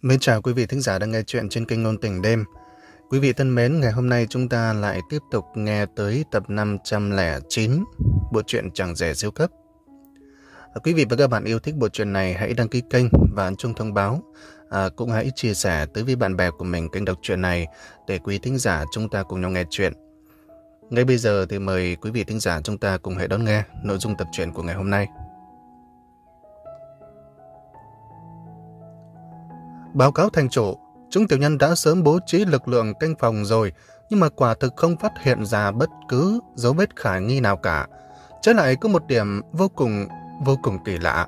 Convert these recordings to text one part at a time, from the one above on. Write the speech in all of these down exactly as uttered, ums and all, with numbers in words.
Mến chào quý vị thính giả đang nghe chuyện trên kênh Ngôn Tình Đêm. Quý vị thân mến, ngày hôm nay chúng ta lại tiếp tục nghe tới tập năm trăm lẻ chín bộ truyện Chẳng Rẻ Siêu Cấp. Quý vị và các bạn yêu thích bộ truyện này hãy đăng ký kênh và ấn chuông thông báo. À, cũng hãy chia sẻ tới với bạn bè của mình kênh đọc truyện này để quý thính giả chúng ta cùng nhau nghe chuyện. Ngay bây giờ thì mời quý vị thính giả chúng ta cùng hãy đón nghe nội dung tập truyện của ngày hôm nay. Báo cáo thành chủ, chúng tiểu nhân đã sớm bố trí lực lượng canh phòng rồi, nhưng mà quả thực không phát hiện ra bất cứ dấu vết khả nghi nào cả. Trái lại có một điểm vô cùng, vô cùng kỳ lạ.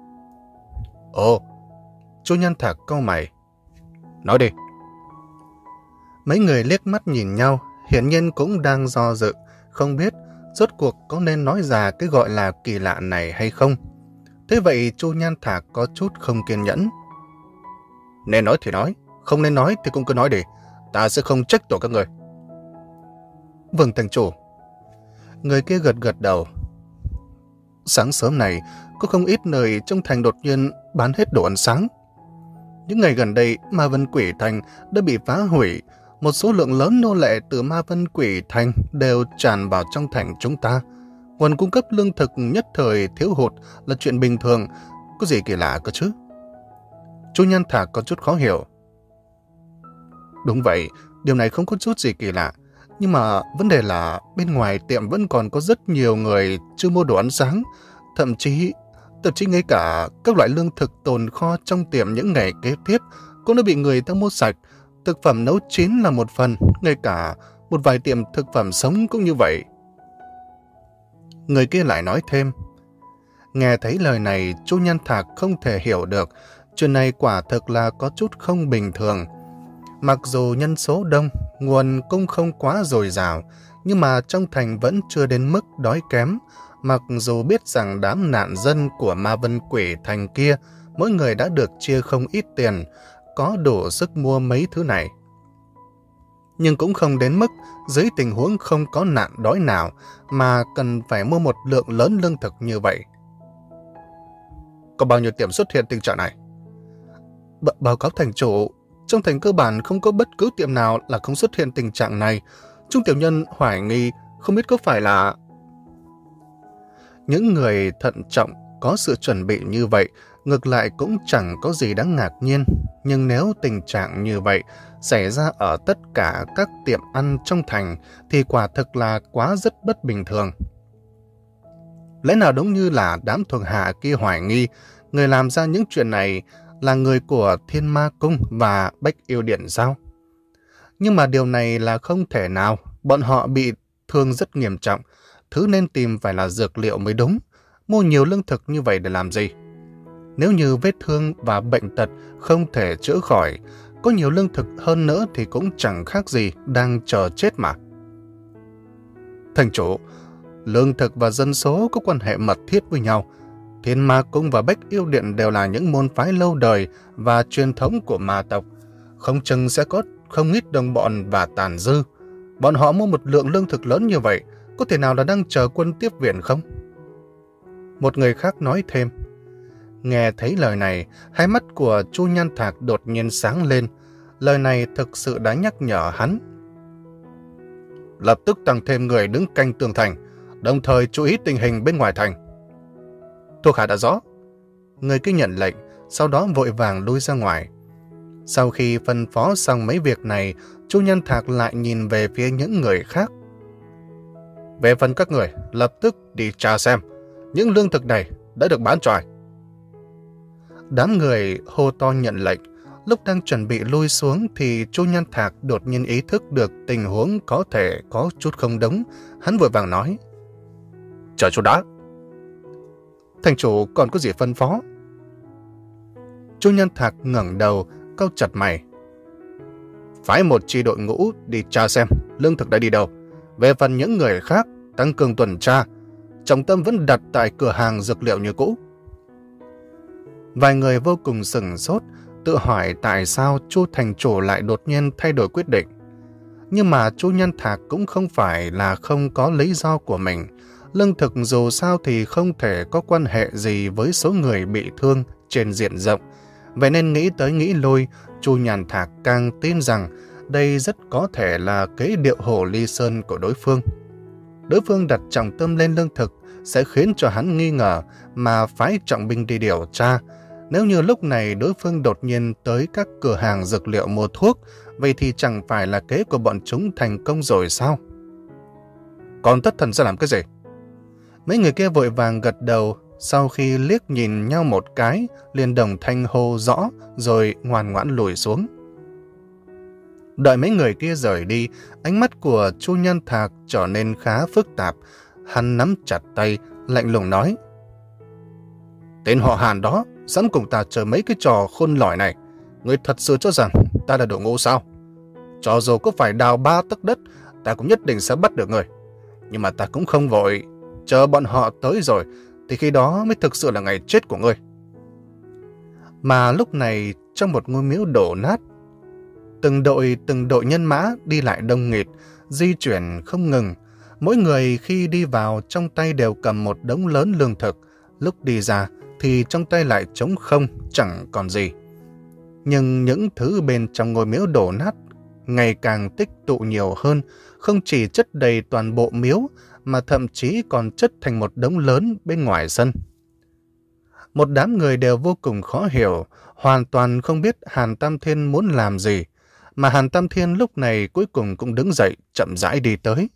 Ồ, Chu Nhân Thạc cau mày. Nói đi. Mấy người liếc mắt nhìn nhau, hiển nhiên cũng đang do dự, không biết rốt cuộc có nên nói ra cái gọi là kỳ lạ này hay không. Thế vậy Chu Nhân Thạc có chút không kiên nhẫn. Nên nói thì nói, không nên nói thì cũng cứ nói đi, ta sẽ không trách tội các người. Vâng thành chủ. Người kia gật gật đầu. Sáng sớm này, có không ít nơi trong thành đột nhiên bán hết đồ ăn sáng. Những ngày gần đây, Ma Vân Quỷ Thành đã bị phá hủy, một số lượng lớn nô lệ từ Ma Vân Quỷ Thành đều tràn vào trong thành chúng ta. Nguồn cung cấp lương thực nhất thời thiếu hụt là chuyện bình thường, có gì kỳ lạ cơ chứ? Chu Nhân Thạc có chút khó hiểu. Đúng vậy, điều này không có chút gì kỳ lạ. Nhưng mà vấn đề là bên ngoài tiệm vẫn còn có rất nhiều người chưa mua đồ ăn sáng. Thậm chí, thậm chí ngay cả các loại lương thực tồn kho trong tiệm những ngày kế tiếp cũng đã bị người ta mua sạch. Thực phẩm nấu chín là một phần, ngay cả một vài tiệm thực phẩm sống cũng như vậy. Người kia lại nói thêm. Nghe thấy lời này, Chu Nhân Thạc không thể hiểu được. Chuyện này quả thực là có chút không bình thường. Mặc dù nhân số đông, nguồn cung không quá dồi dào, nhưng mà trong thành vẫn chưa đến mức đói kém. Mặc dù biết rằng đám nạn dân của Ma Vân Quỷ Thành kia, mỗi người đã được chia không ít tiền, có đủ sức mua mấy thứ này. Nhưng cũng không đến mức dưới tình huống không có nạn đói nào mà cần phải mua một lượng lớn lương thực như vậy. Có bao nhiêu tiệm xuất hiện tình trạng này? B- báo cáo thành chủ, trong thành cơ bản không có bất cứ tiệm nào là không xuất hiện tình trạng này. Chúng tiểu nhân hoài nghi không biết có phải là... Những người thận trọng có sự chuẩn bị như vậy, ngược lại cũng chẳng có gì đáng ngạc nhiên. Nhưng nếu tình trạng như vậy xảy ra ở tất cả các tiệm ăn trong thành thì quả thực là quá rất bất bình thường. Lẽ nào đúng như là đám thuộc hạ kia hoài nghi, người làm ra những chuyện này là người của Thiên Ma Cung và Bách Yêu Điện sao? Nhưng mà điều này là không thể nào, bọn họ bị thương rất nghiêm trọng, thứ nên tìm phải là dược liệu mới đúng, mua nhiều lương thực như vậy để làm gì? Nếu như vết thương và bệnh tật không thể chữa khỏi, có nhiều lương thực hơn nữa thì cũng chẳng khác gì đang chờ chết mà. Thành chủ, lương thực và dân số có quan hệ mật thiết với nhau. Thiên Ma Cung và Bách Yêu Điện đều là những môn phái lâu đời và truyền thống của ma tộc. Không chừng sẽ có không ít đồng bọn và tàn dư. Bọn họ mua một lượng lương thực lớn như vậy, có thể nào là đang chờ quân tiếp viện không? Một người khác nói thêm. Nghe thấy lời này, hai mắt của Chu Nhân Thạc đột nhiên sáng lên. Lời này thực sự đã nhắc nhở hắn. Lập tức tăng thêm người đứng canh tường thành, đồng thời chú ý tình hình bên ngoài thành. Thuộc hạ đã rõ. Người kia nhận lệnh, sau đó vội vàng lui ra ngoài. Sau khi phân phó xong mấy việc này, Chu Nhân Thạc lại nhìn về phía những người khác. Về phần các người, lập tức đi tra xem, những lương thực này đã được bán cho ai. Đám người hô to nhận lệnh. Lúc đang chuẩn bị lui xuống thì Chu Nhân Thạc đột nhiên ý thức được tình huống có thể có chút không đúng. Hắn vội vàng nói. Chờ chút đã. Thành chủ còn có gì phân phó? Chu Nhân Thạc ngẩng đầu, cau chặt mày. Phái một chi đội ngũ đi tra xem lương thực đã đi đâu. Về phần những người khác, tăng cường tuần tra. Trọng tâm vẫn đặt tại cửa hàng dược liệu như cũ. Vài người vô cùng sửng sốt, tự hỏi tại sao Chu thành chủ lại đột nhiên thay đổi quyết định. Nhưng mà Chu Nhân Thạc cũng không phải là không có lý do của mình. Lương thực dù sao thì không thể có quan hệ gì với số người bị thương trên diện rộng. Vậy nên nghĩ tới nghĩ lui, Chu Nhàn Thạc càng tin rằng đây rất có thể là kế điệu hồ ly sơn của đối phương. Đối phương đặt trọng tâm lên lương thực sẽ khiến cho hắn nghi ngờ mà phái trọng binh đi điều tra. Nếu như lúc này đối phương đột nhiên tới các cửa hàng dược liệu mua thuốc, vậy thì chẳng phải là kế của bọn chúng thành công rồi sao? Còn thất thần sẽ làm cái gì? Mấy người kia vội vàng gật đầu, sau khi liếc nhìn nhau một cái, liền đồng thanh hô rõ rồi ngoan ngoãn lùi xuống. Đợi mấy người kia rời đi, ánh mắt của Chu Nhân Thạc trở nên khá phức tạp. Hắn nắm chặt tay, lạnh lùng nói: Tên họ Hàn đó dám cùng ta chơi mấy cái trò khôn lỏi này, ngươi thật sự cho rằng ta là đồ ngu sao? Cho dù có phải đào ba tấc đất, ta cũng nhất định sẽ bắt được ngươi. Nhưng mà ta cũng không vội, chờ bọn họ tới rồi thì khi đó mới thực sự là ngày chết của ngươi. Mà lúc này trong một ngôi miếu đổ nát, từng đội từng đội nhân mã đi lại đông nghịt, di chuyển không ngừng. Mỗi người khi đi vào trong tay đều cầm một đống lớn lương thực, lúc đi ra thì trong tay lại trống không, chẳng còn gì. Nhưng những thứ bên trong ngôi miếu đổ nát ngày càng tích tụ nhiều hơn, không chỉ chất đầy toàn bộ miếu mà thậm chí còn chất thành một đống lớn bên ngoài sân. Một đám người đều vô cùng khó hiểu, hoàn toàn không biết Hàn Tam Thiên muốn làm gì, mà Hàn Tam Thiên lúc này cuối cùng cũng đứng dậy, chậm rãi đi tới.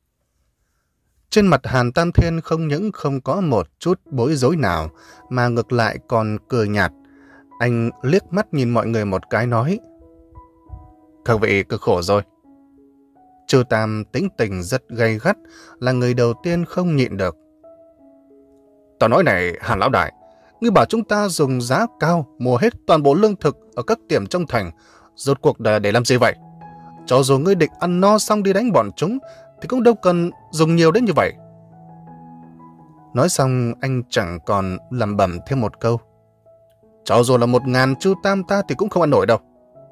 Trên mặt Hàn Tam Thiên không những không có một chút bối rối nào, mà ngược lại còn cười nhạt. Anh liếc mắt nhìn mọi người một cái nói: Các vị cực khổ rồi. Trư Tam tính tình rất gay gắt, là người đầu tiên không nhịn được. Tao nói này, Hàn Lão Đại, ngươi bảo chúng ta dùng giá cao mua hết toàn bộ lương thực ở các tiệm trong thành, rốt cuộc để, để làm gì vậy? Cho dù ngươi định ăn no xong đi đánh bọn chúng, thì cũng đâu cần dùng nhiều đến như vậy. Nói xong anh chẳng còn lẩm bẩm thêm một câu: Cho dù là một ngàn Trư Tam ta thì cũng không ăn nổi đâu.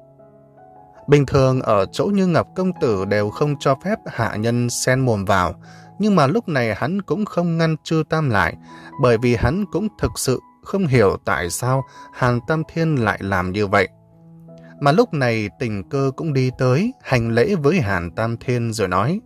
Bình thường ở chỗ như Ngọc Công Tử đều không cho phép hạ nhân xen mồm vào, nhưng mà lúc này hắn cũng không ngăn Trư Tam lại, bởi vì hắn cũng thực sự không hiểu tại sao Hàn Tam Thiên lại làm như vậy. Mà lúc này Tình Cơ cũng đi tới, hành lễ với Hàn Tam Thiên rồi nói: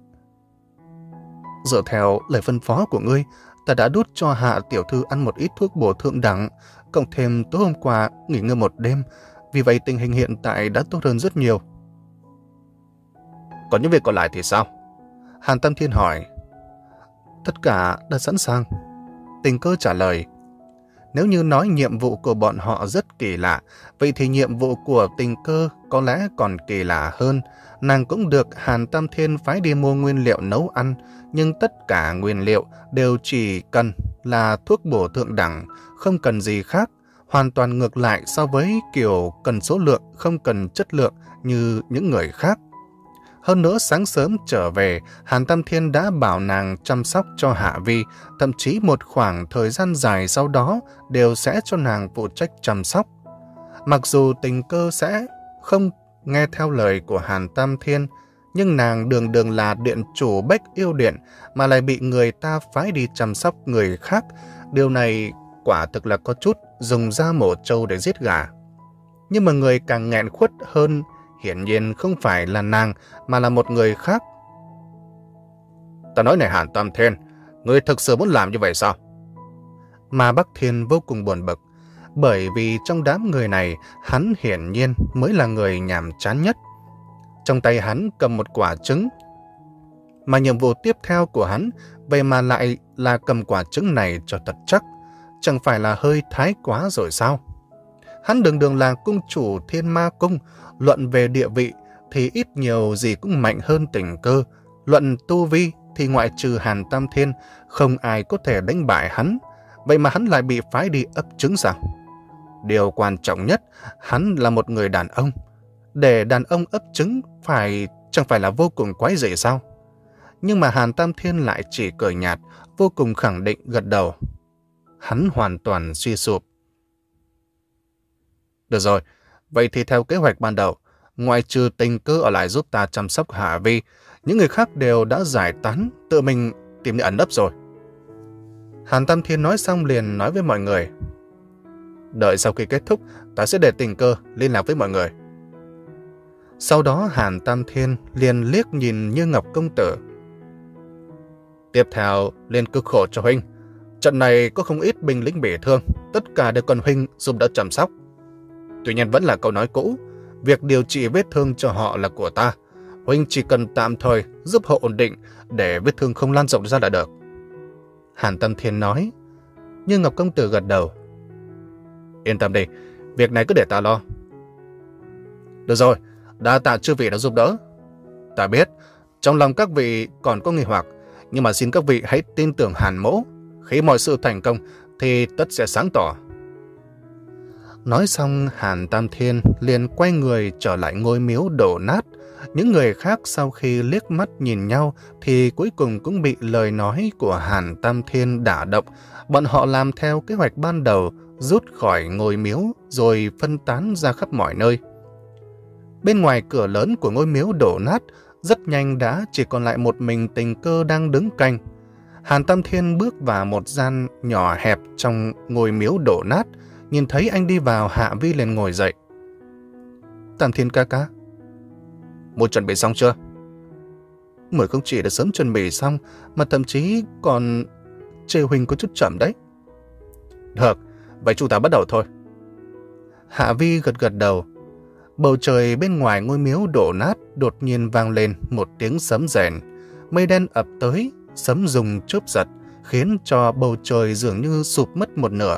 Dựa theo lời phân phó của ngươi, ta đã đút cho Hạ tiểu thư ăn một ít thuốc bổ thượng đẳng, cộng thêm tối hôm qua nghỉ ngơi một đêm, vì vậy tình hình hiện tại đã tốt hơn rất nhiều. Còn những việc còn lại thì sao? Hàn Tam Thiên hỏi. Tất cả đã sẵn sàng. Tình Cơ trả lời. Nếu như nói nhiệm vụ của bọn họ rất kỳ lạ, vậy thì nhiệm vụ của Tình Cơ có lẽ còn kỳ lạ hơn. Nàng cũng được Hàn Tam Thiên phái đi mua nguyên liệu nấu ăn, nhưng tất cả nguyên liệu đều chỉ cần là thuốc bổ thượng đẳng, không cần gì khác, hoàn toàn ngược lại so với kiểu cần số lượng, không cần chất lượng như những người khác. Hơn nữa sáng sớm trở về, Hàn Tam Thiên đã bảo nàng chăm sóc cho Hạ Vi, thậm chí một khoảng thời gian dài sau đó đều sẽ cho nàng phụ trách chăm sóc. Mặc dù Tình Cơ sẽ không nghe theo lời của Hàn Tam Thiên, nhưng nàng đường đường là điện chủ Bách Yêu Điện mà lại bị người ta phái đi chăm sóc người khác. Điều này quả thực là có chút dùng da mổ trâu để giết gà. Nhưng mà người càng nghẹn khuất hơn hiển nhiên không phải là nàng mà là một người khác. Ta nói này Hàn Tam Thiên, ngươi thực sự muốn làm như vậy sao? Mà Bắc Thiên vô cùng buồn bực, bởi vì trong đám người này hắn hiển nhiên mới là người nhàm chán nhất. Trong tay hắn cầm một quả trứng, mà nhiệm vụ tiếp theo của hắn vậy mà lại là cầm quả trứng này cho thật chắc, chẳng phải là hơi thái quá rồi sao? Hắn đường đường là cung chủ Thiên Ma Cung, luận về địa vị thì ít nhiều gì cũng mạnh hơn Tình Cơ, luận tu vi thì ngoại trừ Hàn Tam Thiên không ai có thể đánh bại hắn, vậy mà hắn lại bị phái đi ấp trứng sao? Điều quan trọng nhất, hắn là một người đàn ông. Để đàn ông ấp trứng phải chẳng phải là vô cùng quái dị sao? Nhưng mà Hàn Tam Thiên lại chỉ cười nhạt, vô cùng khẳng định gật đầu. Hắn hoàn toàn suy sụp. Được rồi, vậy thì theo kế hoạch ban đầu, ngoại trừ Tình Cơ ở lại giúp ta chăm sóc Hạ Vi, những người khác đều đã giải tán, tự mình tìm nơi ẩn nấp rồi. Hàn Tam Thiên nói xong liền nói với mọi người. Đợi sau khi kết thúc, ta sẽ để tình cơ liên lạc với mọi người. Sau đó Hàn Tam Thiên liền liếc nhìn Như Ngọc công tử. Tiếp theo liền cực khổ cho huynh. Trận này có không ít binh lính bị thương, tất cả đều cần huynh giúp đỡ chăm sóc. Tuy nhiên vẫn là câu nói cũ, việc điều trị vết thương cho họ là của ta. Huynh chỉ cần tạm thời giúp họ ổn định để vết thương không lan rộng ra là được. Hàn Tam Thiên nói. Như Ngọc công tử gật đầu. Yên tâm đi, việc này cứ để ta lo. Được rồi, đa tạ chư vị đã giúp đỡ. Ta biết, trong lòng các vị còn có nghi hoặc, nhưng mà xin các vị hãy tin tưởng Hàn mỗ. Khi mọi sự thành công thì tất sẽ sáng tỏ. Nói xong, Hàn Tam Thiên liền quay người trở lại ngôi miếu đổ nát. Những người khác sau khi liếc mắt nhìn nhau thì cuối cùng cũng bị lời nói của Hàn Tam Thiên đả động. Bọn họ làm theo kế hoạch ban đầu, rút khỏi ngôi miếu rồi phân tán ra khắp mọi nơi. Bên ngoài cửa lớn của ngôi miếu đổ nát, rất nhanh đã chỉ còn lại một mình Tình Cơ đang đứng canh. Hàn Tam Thiên bước vào một gian nhỏ hẹp trong ngôi miếu đổ nát, nhìn thấy anh đi vào, Hạ Vi liền ngồi dậy. Tam Thiên ca ca, một chuẩn bị xong chưa? Mới không chỉ đã sớm chuẩn bị xong, mà thậm chí còn chê huynh có chút chậm đấy. Được, vậy chúng ta bắt đầu thôi. Hạ Vi gật gật đầu. Bầu trời bên ngoài ngôi miếu đổ nát đột nhiên vang lên một tiếng sấm rền. Mây đen ập tới, sấm rùng chớp giật, khiến cho bầu trời dường như sụp mất một nửa.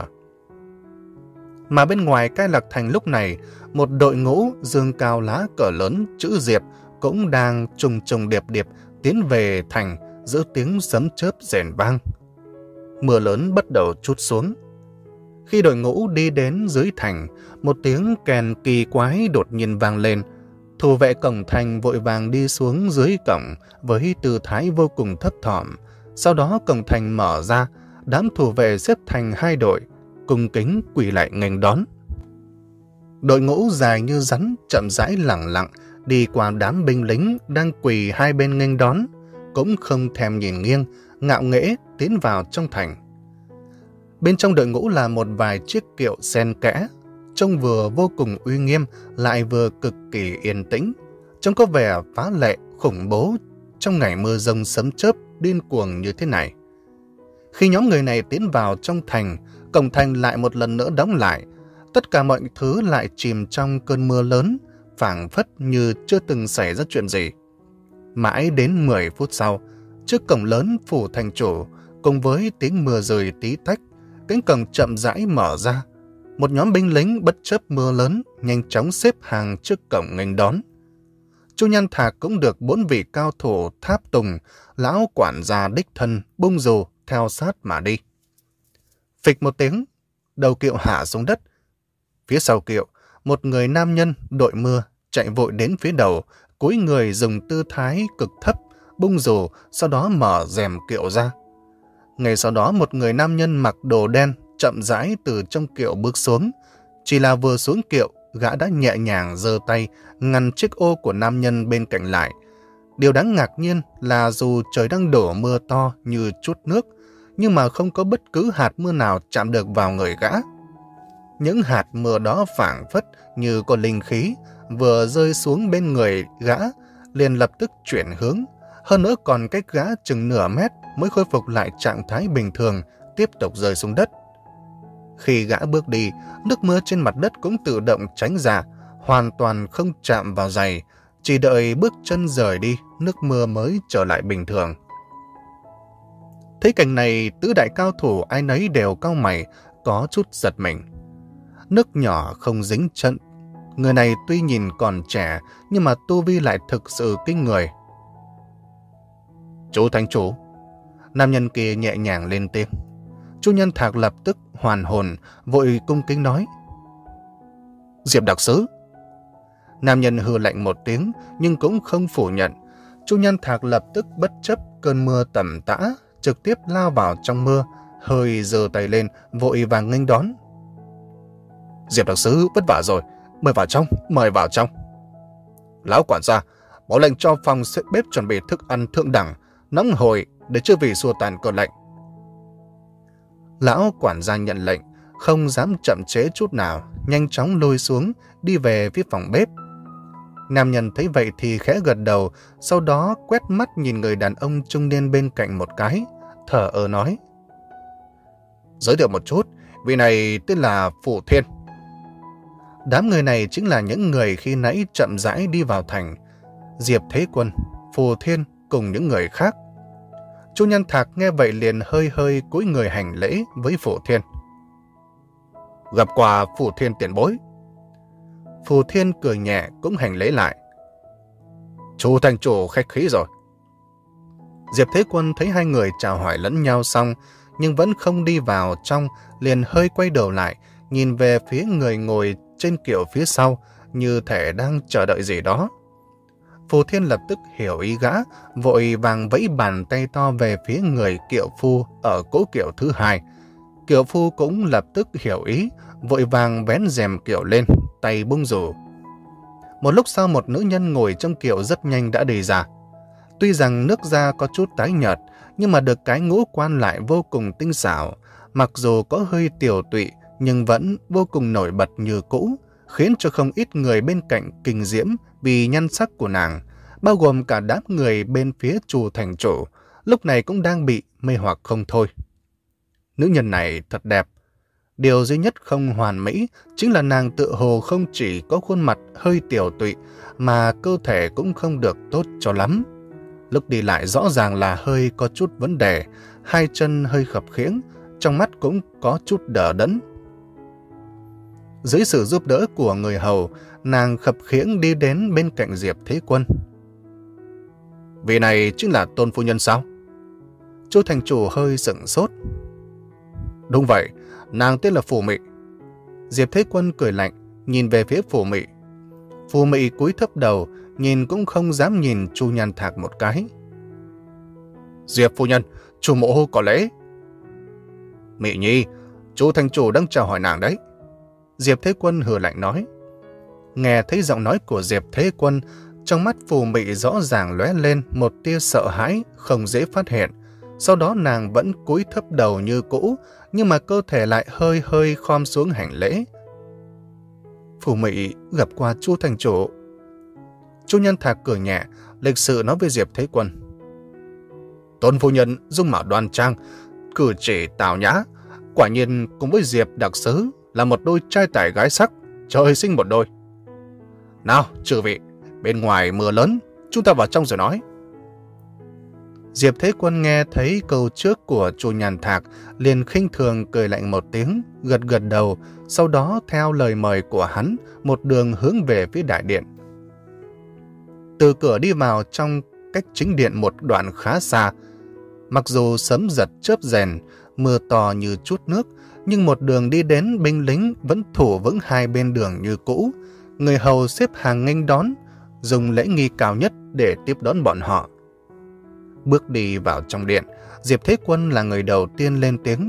Mà bên ngoài Cai Lạc Thành lúc này, một đội ngũ dương cao lá cờ lớn chữ Diệp cũng đang trùng trùng điệp điệp tiến về thành giữa tiếng sấm chớp rền vang. Mưa lớn bắt đầu trút xuống. Khi đội ngũ đi đến dưới thành, một tiếng kèn kỳ quái đột nhiên vang lên. Thủ vệ cổng thành vội vàng đi xuống dưới cổng với tư thái vô cùng thấp thỏm. Sau đó cổng thành mở ra, đám thủ vệ xếp thành hai đội, cung kính quỳ lại nghênh đón. Đội ngũ dài như rắn chậm rãi lẳng lặng đi qua đám binh lính đang quỳ hai bên nghênh đón, cũng không thèm nhìn nghiêng, ngạo nghễ tiến vào trong thành. Bên trong đội ngũ là một vài chiếc kiệu xen kẽ, trông vừa vô cùng uy nghiêm lại vừa cực kỳ yên tĩnh, trông có vẻ phá lệ khủng bố trong ngày mưa rông sấm chớp điên cuồng như thế này. Khi nhóm người này tiến vào trong thành, cổng thành lại một lần nữa đóng lại, tất cả mọi thứ lại chìm trong cơn mưa lớn, phảng phất như chưa từng xảy ra chuyện gì. Mãi đến mười phút sau, trước cổng lớn phủ thành chủ, cùng với tiếng mưa rơi tí tách, cánh cổng chậm rãi mở ra. Một nhóm binh lính bất chấp mưa lớn nhanh chóng xếp hàng trước cổng nghênh đón. Chu Nhan Thạc cũng được bốn vị cao thủ tháp tùng, lão quản gia đích thân bung dù theo sát mà đi. Phịch một tiếng, đầu kiệu hạ xuống đất. Phía sau kiệu, một người nam nhân đội mưa chạy vội đến phía đầu, cúi người dùng tư thái cực thấp, bung dù, sau đó mở rèm kiệu ra. Ngay sau đó một người nam nhân mặc đồ đen chậm rãi từ trong kiệu bước xuống. Chỉ là vừa xuống kiệu, gã đã nhẹ nhàng giơ tay ngăn chiếc ô của nam nhân bên cạnh lại. Điều đáng ngạc nhiên là dù trời đang đổ mưa to như chút nước, nhưng mà không có bất cứ hạt mưa nào chạm được vào người gã. Những hạt mưa đó phảng phất như có linh khí, vừa rơi xuống bên người gã, liền lập tức chuyển hướng. Hơn nữa còn cách gã chừng nửa mét mới khôi phục lại trạng thái bình thường, tiếp tục rơi xuống đất. Khi gã bước đi, nước mưa trên mặt đất cũng tự động tránh ra, hoàn toàn không chạm vào giày, chỉ đợi bước chân rời đi, nước mưa mới trở lại bình thường. Thấy cảnh này, tứ đại cao thủ ai nấy đều cau mày, có chút giật mình. Nước nhỏ không dính chân. Người này tuy nhìn còn trẻ, nhưng mà tu vi lại thực sự kinh người. Chú Thánh Chủ. Nam nhân kia nhẹ nhàng lên tiếng. Chu Nhân Thạc lập tức hoàn hồn, vội cung kính nói. Diệp đặc sứ. Nam nhân hừ lạnh một tiếng, nhưng cũng không phủ nhận. Chu Nhân Thạc lập tức bất chấp cơn mưa tầm tã, trực tiếp lao vào trong mưa, hơi giơ tay lên, vội vàng nghênh đón. Diệp đặc sứ vất vả rồi, mời vào trong, mời vào trong. Lão quản gia, bảo lệnh cho phòng bếp chuẩn bị thức ăn thượng đẳng, nóng hổi để chưa vì xua tàn cơn lạnh. Lão quản gia nhận lệnh, không dám chậm trễ chút nào, nhanh chóng lôi xuống, đi về phía phòng bếp. Nam nhân thấy vậy thì khẽ gật đầu, sau đó quét mắt nhìn người đàn ông trung niên bên cạnh một cái, thở ơ nói. Giới thiệu một chút, vị này tên là Phù Thiên. Đám người này chính là những người khi nãy chậm rãi đi vào thành. Diệp Thế Quân, Phù Thiên cùng những người khác. Chu Nhân Thạc nghe vậy liền hơi hơi cúi người hành lễ với Phù Thiên. Gặp qua Phù Thiên tiền bối. Phù Thiên cười nhẹ cũng hành lễ lại. Chu thành chủ khách khí rồi. Diệp Thế Quân thấy hai người chào hỏi lẫn nhau xong, nhưng vẫn không đi vào trong, liền hơi quay đầu lại, nhìn về phía người ngồi trên kiệu phía sau, như thể đang chờ đợi gì đó. Phù Thiên lập tức hiểu ý gã, vội vàng vẫy bàn tay to về phía người kiệu phu ở cỗ kiệu thứ hai. Kiệu phu cũng lập tức hiểu ý, vội vàng vén rèm kiệu lên, tay bung rủ. Một lúc sau một nữ nhân ngồi trong kiệu rất nhanh đã đi ra. Tuy rằng nước da có chút tái nhợt, nhưng mà được cái ngũ quan lại vô cùng tinh xảo, mặc dù có hơi tiều tụy nhưng vẫn vô cùng nổi bật như cũ, khiến cho không ít người bên cạnh kinh diễm vì nhan sắc của nàng, bao gồm cả đám người bên phía Chu thành chủ, lúc này cũng đang bị mê hoặc không thôi. Nữ nhân này thật đẹp. Điều duy nhất không hoàn mỹ chính là nàng tự hồ không chỉ có khuôn mặt hơi tiều tụy, mà cơ thể cũng không được tốt cho lắm. Lúc đi lại rõ ràng là hơi có chút vấn đề, hai chân hơi khập khiễng, trong mắt cũng có chút đờ đẫn. Dưới sự giúp đỡ của người hầu, nàng khập khiễng đi đến bên cạnh Diệp Thế Quân. Vị này chính là Tôn phu nhân sao? Chu thành chủ hơi sửng sốt. Đúng vậy, nàng tên là Phù Mị. Diệp Thế Quân cười lạnh, nhìn về phía Phù Mị. Phù Mị cúi thấp đầu, nhìn cũng không dám nhìn Chu Nhan Thạc một cái. Diệp phu nhân, chủ mộ có lễ. Mị nhi, Chu thành chủ đang chào hỏi nàng đấy. Diệp Thế Quân hừ lạnh nói. Nghe thấy giọng nói của Diệp Thế Quân, trong mắt Phù Mị rõ ràng lóe lên một tia sợ hãi không dễ phát hiện. Sau đó nàng vẫn cúi thấp đầu như cũ, nhưng mà cơ thể lại hơi hơi khom xuống hành lễ. Phù Mị gặp qua Chu thành chủ. Chu Nhân Thạc cười nhẹ, lịch sự nói với Diệp Thế Quân. Tôn phu nhân dung mạo đoan trang, cử chỉ tào nhã, quả nhiên cùng với Diệp đặc sứ là một đôi trai tài gái sắc, trời sinh một đôi. Nào, chư vị, bên ngoài mưa lớn, chúng ta vào trong rồi nói. Diệp Thế Quân nghe thấy câu trước của Chu Nhàn Thạc, liền khinh thường cười lạnh một tiếng, gật gật đầu, sau đó theo lời mời của hắn, một đường hướng về phía đại điện. Từ cửa đi vào trong cách chính điện một đoạn khá xa. Mặc dù sấm giật chớp rèn, mưa to như chút nước, nhưng một đường đi đến binh lính vẫn thủ vững hai bên đường như cũ. Người hầu xếp hàng nghênh đón, dùng lễ nghi cao nhất để tiếp đón bọn họ. Bước đi vào trong điện, Diệp Thế Quân là người đầu tiên lên tiếng.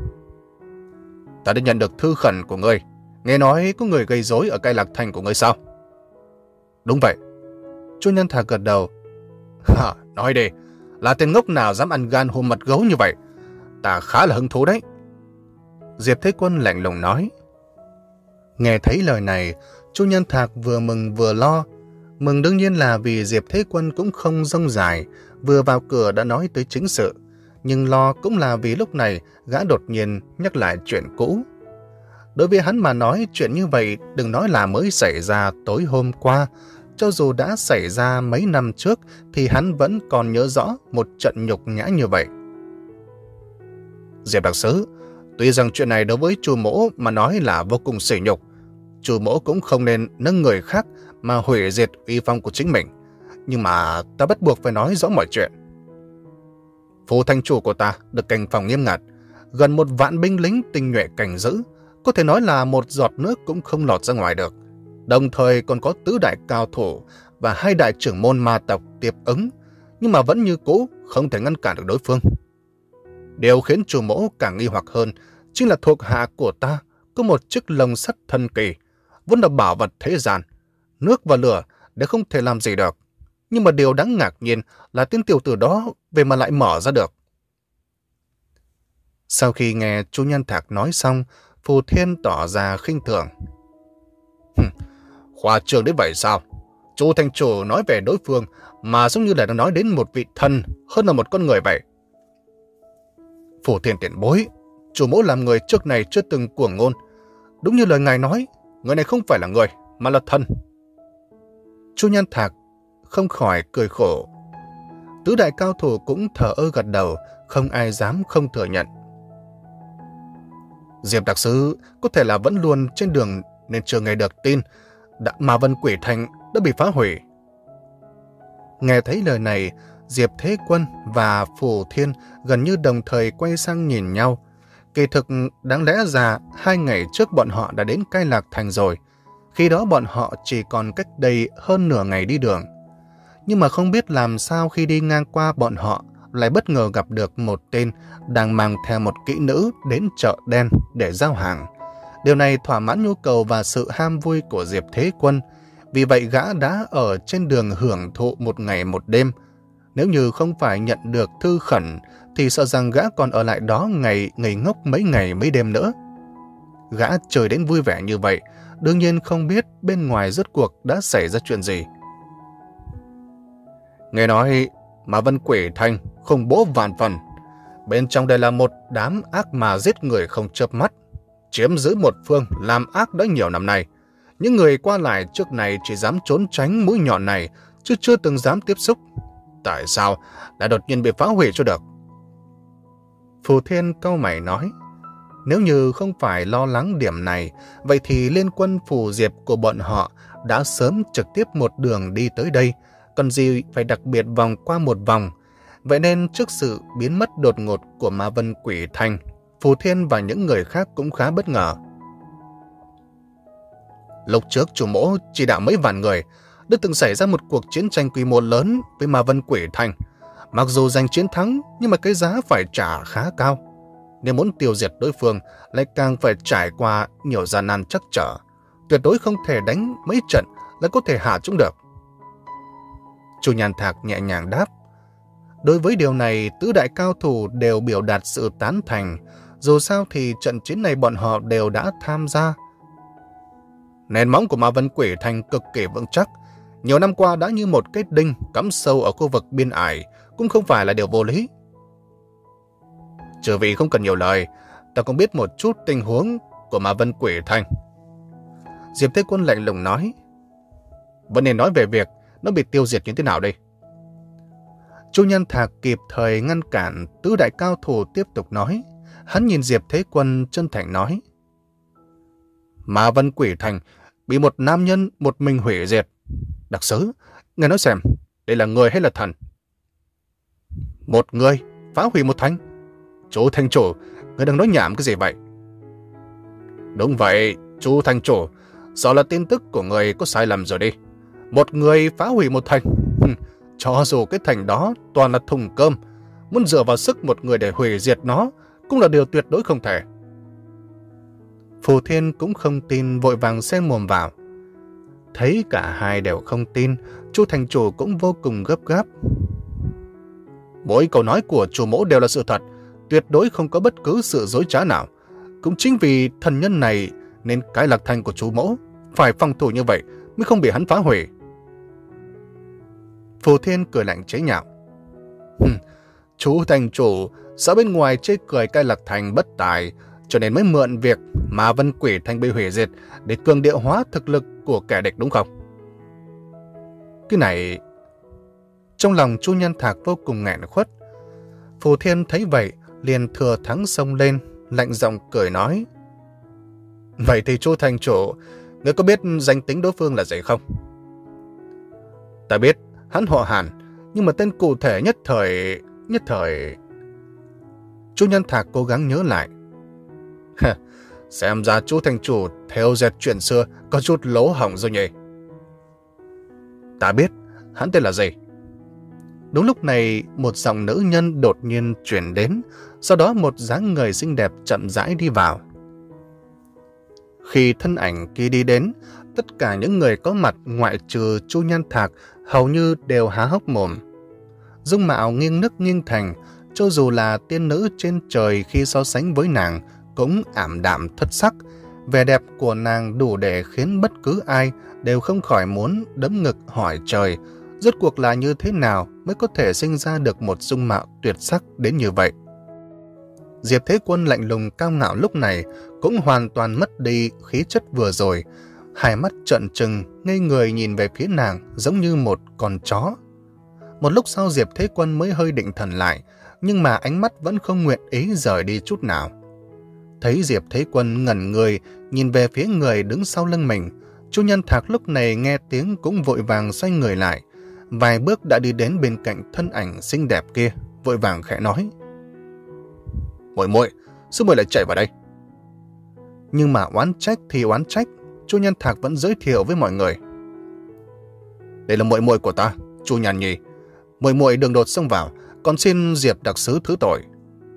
Ta đã nhận được thư khẩn của ngươi. Nghe nói có người gây rối ở Cai Lạc Thành của ngươi sao? Đúng vậy. Chu Nhân Thạc gật đầu. Hả, nói đi, là tên ngốc nào dám ăn gan hùm mật gấu như vậy? Ta khá là hứng thú đấy. Diệp Thế Quân lạnh lùng nói. Nghe thấy lời này, Chu Nhân Thạc vừa mừng vừa lo. Mừng đương nhiên là vì Diệp Thế Quân cũng không rông dài, vừa vào cửa đã nói tới chính sự. Nhưng lo cũng là vì lúc này gã đột nhiên nhắc lại chuyện cũ. Đối với hắn mà nói chuyện như vậy đừng nói là mới xảy ra tối hôm qua. Cho dù đã xảy ra mấy năm trước thì hắn vẫn còn nhớ rõ một trận nhục nhã như vậy. Diệp đặc sứ, tuy rằng chuyện này đối với Chu mỗ mà nói là vô cùng sỉ nhục, Chu mỗ cũng không nên nâng người khác mà hủy diệt uy phong của chính mình. Nhưng mà ta bắt buộc phải nói rõ mọi chuyện. Phủ thành chủ của ta được canh phòng nghiêm ngặt, gần một vạn binh lính tinh nhuệ cảnh giữ, có thể nói là một giọt nước cũng không lọt ra ngoài được. Đồng thời còn có tứ đại cao thủ và hai đại trưởng môn ma tộc tiếp ứng, nhưng mà vẫn như cũ không thể ngăn cản được đối phương. Điều khiến chủ mẫu càng nghi hoặc hơn chính là thuộc hạ của ta có một chiếc lồng sắt thần kỳ, vốn là bảo vật thế gian. Nước và lửa đều không thể làm gì được. Nhưng mà điều đáng ngạc nhiên là tên tiểu tử đó về mà lại mở ra được. Sau khi nghe Chu Nhân Thạc nói xong, Phù Thiên tỏ ra khinh thường. Khoa trương đến vậy sao? Chu thành chủ nói về đối phương mà giống như là đang nói đến một vị thần hơn là một con người vậy. Phù Thiên tiền bối, chủ mẫu làm người trước này chưa từng cuồng ngôn. Đúng như lời ngài nói, người này không phải là người, mà là thần. Chu Nhan Thạc không khỏi cười khổ. Tứ đại cao thủ cũng thở ơ gật đầu, không ai dám không thừa nhận. Diệp đặc sứ có thể là vẫn luôn trên đường nên chưa nghe được tin đã, mà Vân Quỷ Thành đã bị phá hủy. Nghe thấy lời này, Diệp Thế Quân và Phù Thiên gần như đồng thời quay sang nhìn nhau. Kỳ thực đáng lẽ ra hai ngày trước bọn họ đã đến Cai Lạc Thành rồi. Khi đó bọn họ chỉ còn cách đây hơn nửa ngày đi đường. Nhưng mà không biết làm sao khi đi ngang qua bọn họ lại bất ngờ gặp được một tên đang mang theo một kỹ nữ đến chợ đen để giao hàng. Điều này thỏa mãn nhu cầu và sự ham vui của Diệp Thế Quân. Vì vậy gã đã ở trên đường hưởng thụ một ngày một đêm. Nếu như không phải nhận được thư khẩn thì sợ rằng gã còn ở lại đó ngày ngây ngốc mấy ngày mấy đêm nữa. Gã chơi đến vui vẻ như vậy, đương nhiên không biết bên ngoài rốt cuộc đã xảy ra chuyện gì. Nghe nói mà Vân Quỷ Thành khủng bố vạn phần. Bên trong đây là một đám ác mà giết người không chớp mắt, chiếm giữ một phương làm ác đã nhiều năm nay. Những người qua lại trước này chỉ dám trốn tránh mũi nhọn này, chứ chưa từng dám tiếp xúc. Tại sao đã đột nhiên bị phá hủy cho được? Phù Thiên cau mày nói, nếu như không phải lo lắng điểm này, vậy thì liên quân Phù Diệp của bọn họ đã sớm trực tiếp một đường đi tới đây, còn gì phải đặc biệt vòng qua một vòng. Vậy nên trước sự biến mất đột ngột của Ma Vân Quỷ Thành, Phù Thiên và những người khác cũng khá bất ngờ. Lúc trước chủ mẫu chỉ đạo mấy vạn người, đã từng xảy ra một cuộc chiến tranh quy mô lớn với Ma Vân Quỷ Thành. Mặc dù giành chiến thắng, nhưng mà cái giá phải trả khá cao. Nếu muốn tiêu diệt đối phương, lại càng phải trải qua nhiều gian nan trắc trở. Tuyệt đối không thể đánh mấy trận là có thể hạ chúng được. Chu Nhan Thạc nhẹ nhàng đáp. Đối với điều này, tứ đại cao thủ đều biểu đạt sự tán thành. Dù sao thì trận chiến này bọn họ đều đã tham gia. Nền móng của Ma Vân Quỷ Thành cực kỳ vững chắc. Nhiều năm qua đã như một cái đinh cắm sâu ở khu vực biên ải, cũng không phải là điều vô lý. Chư vị không cần nhiều lời, ta cũng biết một chút tình huống của Ma Vân Quỷ Thành. Diệp Thế Quân lạnh lùng nói. Vẫn nên nói về việc nó bị tiêu diệt như thế nào đây? Chu Nhân Thạc kịp thời ngăn cản tứ đại cao thủ tiếp tục nói. Hắn nhìn Diệp Thế Quân chân thành nói. Ma Vân Quỷ Thành bị một nam nhân một mình hủy diệt. Đặc sứ, nghe nói xem, đây là người hay là thần? Một người phá hủy một thành? Chú thành chủ, người đang nói nhảm cái gì vậy? Đúng vậy, chú thành chủ, sợ là tin tức của người có sai lầm rồi đi. Một người phá hủy một thành. Cho dù cái thành đó toàn là thùng cơm, muốn dựa vào sức một người để hủy diệt nó cũng là điều tuyệt đối không thể. Phù Thiên cũng không tin, vội vàng xen mồm vào. Thấy cả hai đều không tin, Chu thành chủ cũng vô cùng gấp gáp. Mỗi câu nói của chủ mẫu đều là sự thật, tuyệt đối không có bất cứ sự dối trá nào. Cũng chính vì thần nhân này nên cái Lạc Thành của chủ mẫu phải phòng thủ như vậy mới không bị hắn phá hủy. Phù Thiên cười lạnh chế nhạo. Chú thành chủ sợ bên ngoài chê cười cái Lạc Thành bất tài, cho nên mới mượn việc mà Vân Quỷ Thành bị hủy diệt để cường điệu hóa thực lực của kẻ địch đúng không? Cái này... Trong lòng Chu Nhân Thạc vô cùng nghẹn khuất. Phù Thiên thấy vậy, liền thừa thắng xông lên, lạnh giọng cười nói. Vậy thì Chu thành chủ, ngươi có biết danh tính đối phương là gì không? Ta biết, hắn họ Hàn, nhưng mà tên cụ thể nhất thời... Nhất thời... Chu Nhân Thạc cố gắng nhớ lại. Xem ra chú thành chủ theo dệt chuyện xưa có chút lỗ hỏng rồi nhỉ. Ta biết, hắn tên là gì? Đúng lúc này, một giọng nữ nhân đột nhiên chuyển đến, sau đó một dáng người xinh đẹp chậm rãi đi vào. Khi thân ảnh kia đi đến, tất cả những người có mặt ngoại trừ Chu Nhân Thạc hầu như đều há hốc mồm. Dung mạo nghiêng nức nghiêng thành, cho dù là tiên nữ trên trời khi so sánh với nàng cũng ảm đạm thất sắc. Vẻ đẹp của nàng đủ để khiến bất cứ ai đều không khỏi muốn đấm ngực hỏi trời, rốt cuộc là như thế nào mới có thể sinh ra được một dung mạo tuyệt sắc đến như vậy. Diệp Thế Quân lạnh lùng cao ngạo lúc này cũng hoàn toàn mất đi khí chất vừa rồi, hai mắt trợn trừng, ngây người nhìn về phía nàng giống như một con chó. Một lúc sau Diệp Thế Quân mới hơi định thần lại, nhưng mà ánh mắt vẫn không nguyện ý rời đi chút nào. Thấy Diệp Thế Quân ngẩn người, nhìn về phía người đứng sau lưng mình, Chu Nhân Thạc lúc này nghe tiếng cũng vội vàng xoay người lại, vài bước đã đi đến bên cạnh thân ảnh xinh đẹp kia, vội vàng khẽ nói: "Muội muội, sao muội lại chạy vào đây?" Nhưng mà oán trách thì oán trách, Chu Nhân Thạc vẫn giới thiệu với mọi người: "Đây là muội muội của ta, Chu Nhan Nhi. Muội muội đường đột xông vào, còn xin Diệp đặc sứ thứ tội."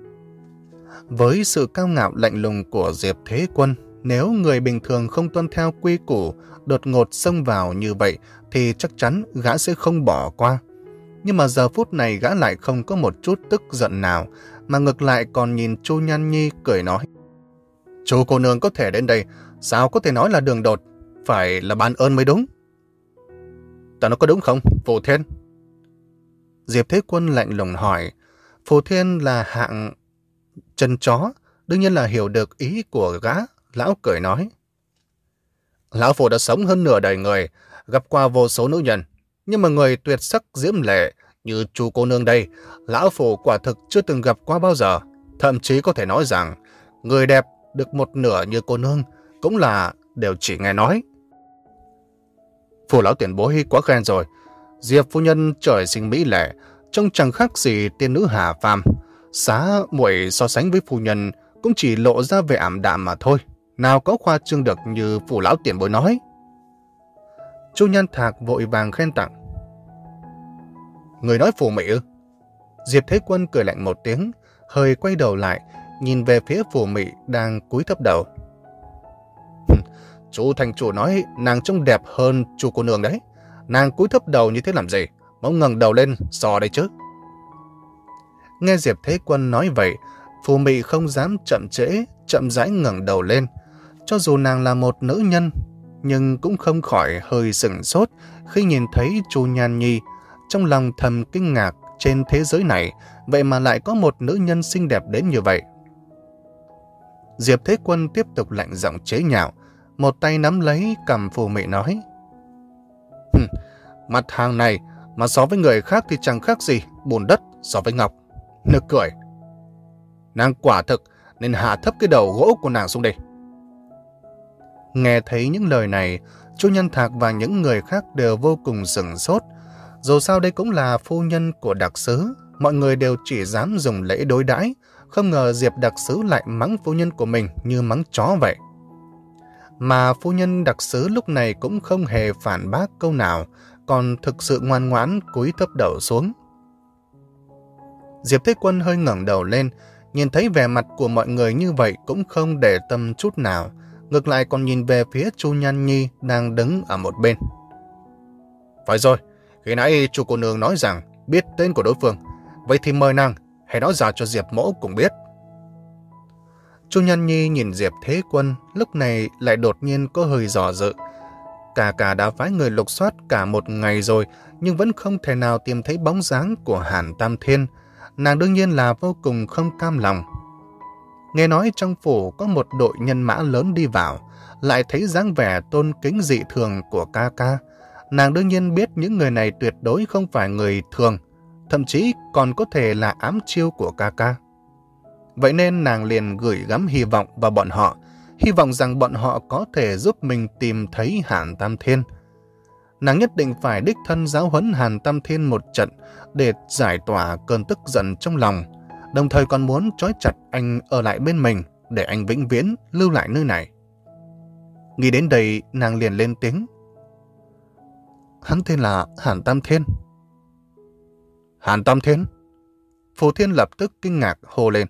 Với sự cao ngạo lạnh lùng của Diệp Thế Quân, nếu người bình thường không tuân theo quy củ, đột ngột xông vào như vậy thì chắc chắn gã sẽ không bỏ qua. Nhưng mà giờ phút này gã lại không có một chút tức giận nào, mà ngược lại còn nhìn Chu Nhan Nhi cười nói: "Chu cô nương có thể đến đây, sao có thể nói là đường đột, phải là ban ơn mới đúng." "Ta nói có đúng không, Phù Thiên?" Diệp Thế Quân lạnh lùng hỏi. Phù Thiên là hạng chân chó, đương nhiên là hiểu được ý của gã. Lão cười nói: "Lão Phù đã sống hơn nửa đời người, gặp qua vô số nữ nhân, nhưng mà người tuyệt sắc diễm lệ như Chu cô nương đây, Lão Phù quả thực chưa từng gặp qua bao giờ. Thậm chí có thể nói rằng, người đẹp được một nửa như cô nương cũng là đều chỉ nghe nói." "Phù lão tiền bối quá khen rồi. Diệp phu nhân trời sinh mỹ lệ, trông chẳng khác gì tiên nữ hạ phàm. Xá muội so sánh với phu nhân cũng chỉ lộ ra vẻ ảm đạm mà thôi, nào có khoa trương được như phù lão tiền bối nói." Chu Nhân Thạc vội vàng khen tặng: "Người nói phù mỹ ư?" Diệp Thế Quân cười lạnh một tiếng, hơi quay đầu lại, nhìn về phía phù mị đang cúi thấp đầu. "Chú thành chủ nói nàng trông đẹp hơn chu cô nương đấy. Nàng cúi thấp đầu như thế làm gì? Mau ngẩng đầu lên so đây chứ." Nghe Diệp Thế Quân nói vậy, phù mị không dám chậm trễ, chậm rãi ngẩng đầu lên. Cho dù nàng là một nữ nhân, nhưng cũng không khỏi hơi sửng sốt khi nhìn thấy Chu Nhan Nhi, trong lòng thầm kinh ngạc, trên thế giới này vậy mà lại có một nữ nhân xinh đẹp đến như vậy. Diệp Thế Quân tiếp tục lạnh giọng chế nhạo, một tay nắm lấy cằm phù mị nói: "Mặt hàng này mà so với người khác thì chẳng khác gì bùn đất so với ngọc. Nực cười. Nàng quả thực nên hạ thấp cái đầu gỗ của nàng xuống đây." Nghe thấy những lời này, Chu Nhân Thạc và những người khác đều vô cùng sửng sốt. Dù sao đây cũng là phu nhân của đặc sứ, mọi người đều chỉ dám dùng lễ đối đãi, không ngờ Diệp đặc sứ lại mắng phu nhân của mình như mắng chó vậy. Mà phu nhân đặc sứ lúc này cũng không hề phản bác câu nào, còn thực sự ngoan ngoãn cúi thấp đầu xuống. Diệp Thế Quân hơi ngẩng đầu lên, nhìn thấy vẻ mặt của mọi người như vậy cũng không để tâm chút nào, ngược lại còn nhìn về phía Chu Nhan Nhi đang đứng ở một bên. "Phải rồi, khi nãy chu cô nương nói rằng biết tên của đối phương, vậy thì mời nàng hãy nói ra cho Diệp mỗ cũng biết." Chu Nhan Nhi nhìn Diệp Thế Quân, lúc này lại đột nhiên có hơi dò dự. Cả cả đã phái người lục soát cả một ngày rồi, nhưng vẫn không thể nào tìm thấy bóng dáng của Hàn Tam Thiên. Nàng đương nhiên là vô cùng không cam lòng. Nghe nói trong phủ có một đội nhân mã lớn đi vào, lại thấy dáng vẻ tôn kính dị thường của ca ca. Nàng đương nhiên biết những người này tuyệt đối không phải người thường, thậm chí còn có thể là ám chiêu của ca ca. Vậy nên nàng liền gửi gắm hy vọng vào bọn họ, hy vọng rằng bọn họ có thể giúp mình tìm thấy Hàn Tam Thiên. Nàng nhất định phải đích thân giáo huấn Hàn Tam Thiên một trận để giải tỏa cơn tức giận trong lòng, đồng thời còn muốn trói chặt anh ở lại bên mình để anh vĩnh viễn lưu lại nơi này. Nghĩ đến đây, nàng liền lên tiếng: "Hắn tên là Hàn Tam Thiên." "Hàn Tam Thiên?" Phù Thiên lập tức kinh ngạc hô lên.